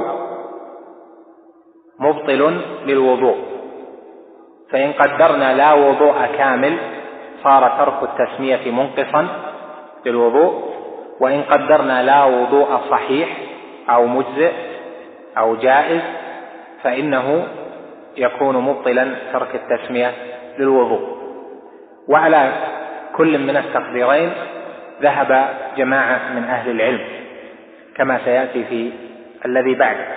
مبطل للوضوء، فإن قدرنا لا وضوء كامل صار ترك التسمية منقصا للوضوء، وإن قدرنا لا وضوء صحيح أو مجزئ أو جائز فإنه يكون مبطلا ترك التسمية للوضوء. وعلى كل من التقديرين ذهب جماعة من أهل العلم كما سيأتي في الذي بعده.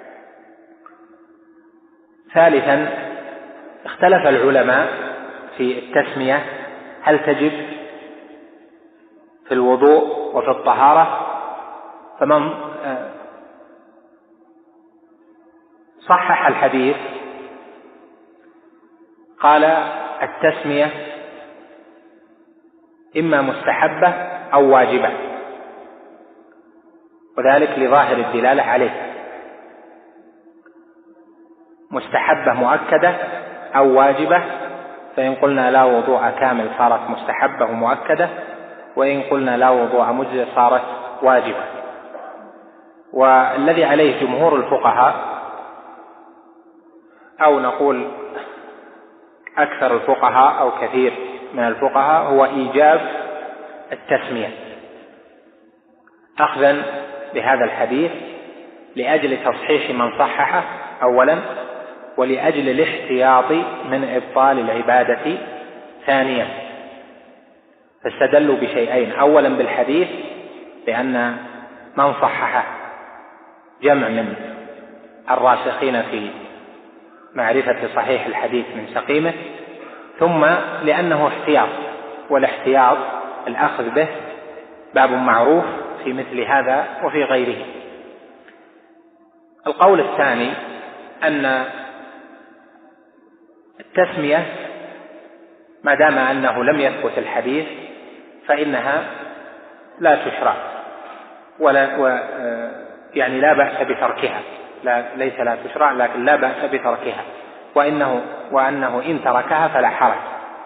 ثالثا اختلف العلماء في التسمية هل تجب في الوضوء وفي الطهارة. فمن صحح الحديث قال التسمية إما مستحبة أو واجبة، وذلك لظاهر الدلالة عليه، مستحبة مؤكدة أو واجبة، فإن قلنا لا وضوء كامل صارت مستحبة ومؤكدة، وإن قلنا لا وضوء مجزئ صارت واجبة. والذي عليه جمهور الفقهاء أو نقول أكثر الفقهاء أو كثير من الفقهاء هو إيجاب التسمية أخذا بهذا الحديث لأجل تصحيح من صححه أولا، ولأجل الاحتياط من إبطال العبادة ثانيا. فاستدلوا بشيئين: أولا بالحديث لأن من صححه جمع من الراسخين في معرفة صحيح الحديث من سقيمه، ثم لأنه احتياط، والاحتياط الأخذ به باب معروف في مثل هذا وفي غيره. القول الثاني أن التسمية ما دام أنه لم يثبت الحديث فإنها لا تشرع يعني لا بأس بتركها، ليس لا تشرع لكن لا بأس بتركها، وأنه إن تركها فلا حرج.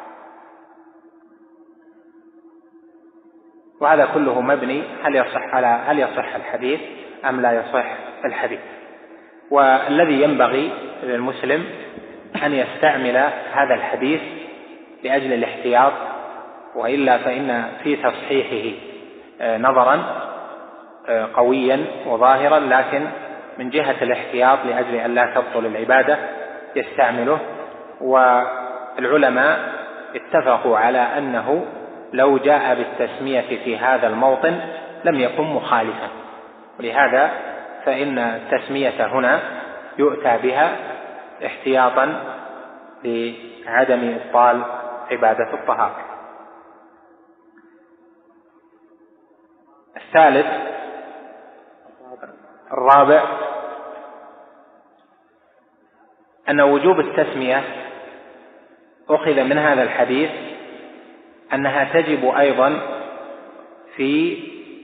وهذا كله مبني هل يصح الحديث أم لا يصح الحديث. والذي ينبغي للمسلم أن يستعمل هذا الحديث لأجل الاحتياط، وإلا فإن في تصحيحه نظرا قويا وظاهرا، لكن من جهة الاحتياط لأجل أن لا تبطل العبادة يستعمله. والعلماء اتفقوا على أنه لو جاء بالتسمية في هذا الموطن لم يكن مخالفا، ولهذا فإن التسمية هنا يؤتى بها احتياطا لعدم إبطال عبادة الطهارة. الثالث الرابع أن وجوب التسمية أخذ من هذا الحديث أنها تجب أيضا في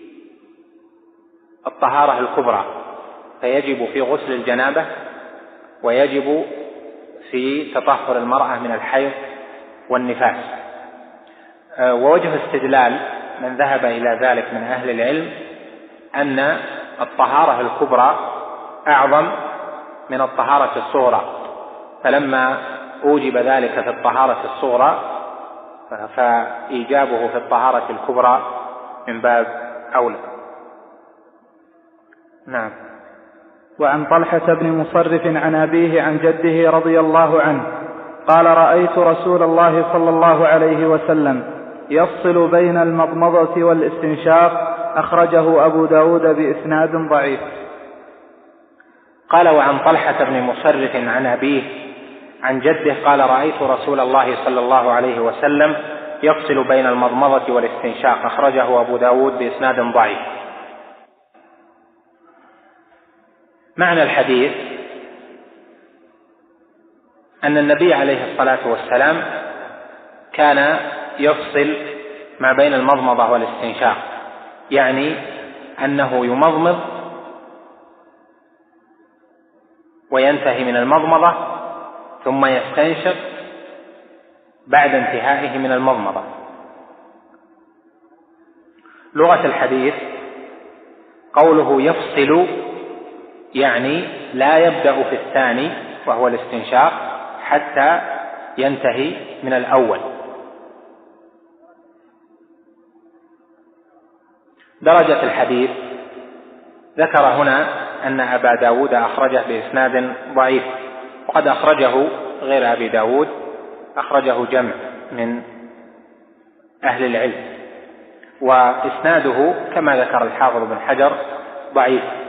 الطهارة الكبرى، فيجب في غسل الجنابة، ويجب في تطهر المرأة من الحيض والنفاس. ووجه استدلال من ذهب إلى ذلك من أهل العلم أن الطهارة الكبرى أعظم من الطهارة الصغرى، فلما أوجب ذلك في الطهارة الصغرى فإيجابه في الطهارة الكبرى من باب أولى. نعم. وعن طلحة بن مصرف عن أبيه عن جده رضي الله عنه قال: رأيت رسول الله صلى الله عليه وسلم يفصل بين المضمضة والاستنشاق، أخرجه أبو داود بإسناد ضعيف. قال: وعن طلحة بن مصرف عن أبيه عن جده قال: رأيت رسول الله صلى الله عليه وسلم يفصل بين المضمضة والاستنشاق، أخرجه أبو داود بإسناد ضعيف. معنى الحديث أن النبي عليه الصلاة والسلام كان يفصل ما بين المضمضة والاستنشاق، يعني أنه يمضمض وينتهي من المضمضة ثم يستنشق بعد انتهائه من المضمضة. لغة الحديث قوله يفصل يعني لا يبدأ في الثاني وهو الاستنشاق حتى ينتهي من الأول. درجة الحديث ذكر هنا أن أبا داود أخرجه بإسناد ضعيف، وقد أخرجه غير أبي داود، أخرجه جمع من أهل العلم، وإسناده كما ذكر الحافظ بن حجر ضعيف.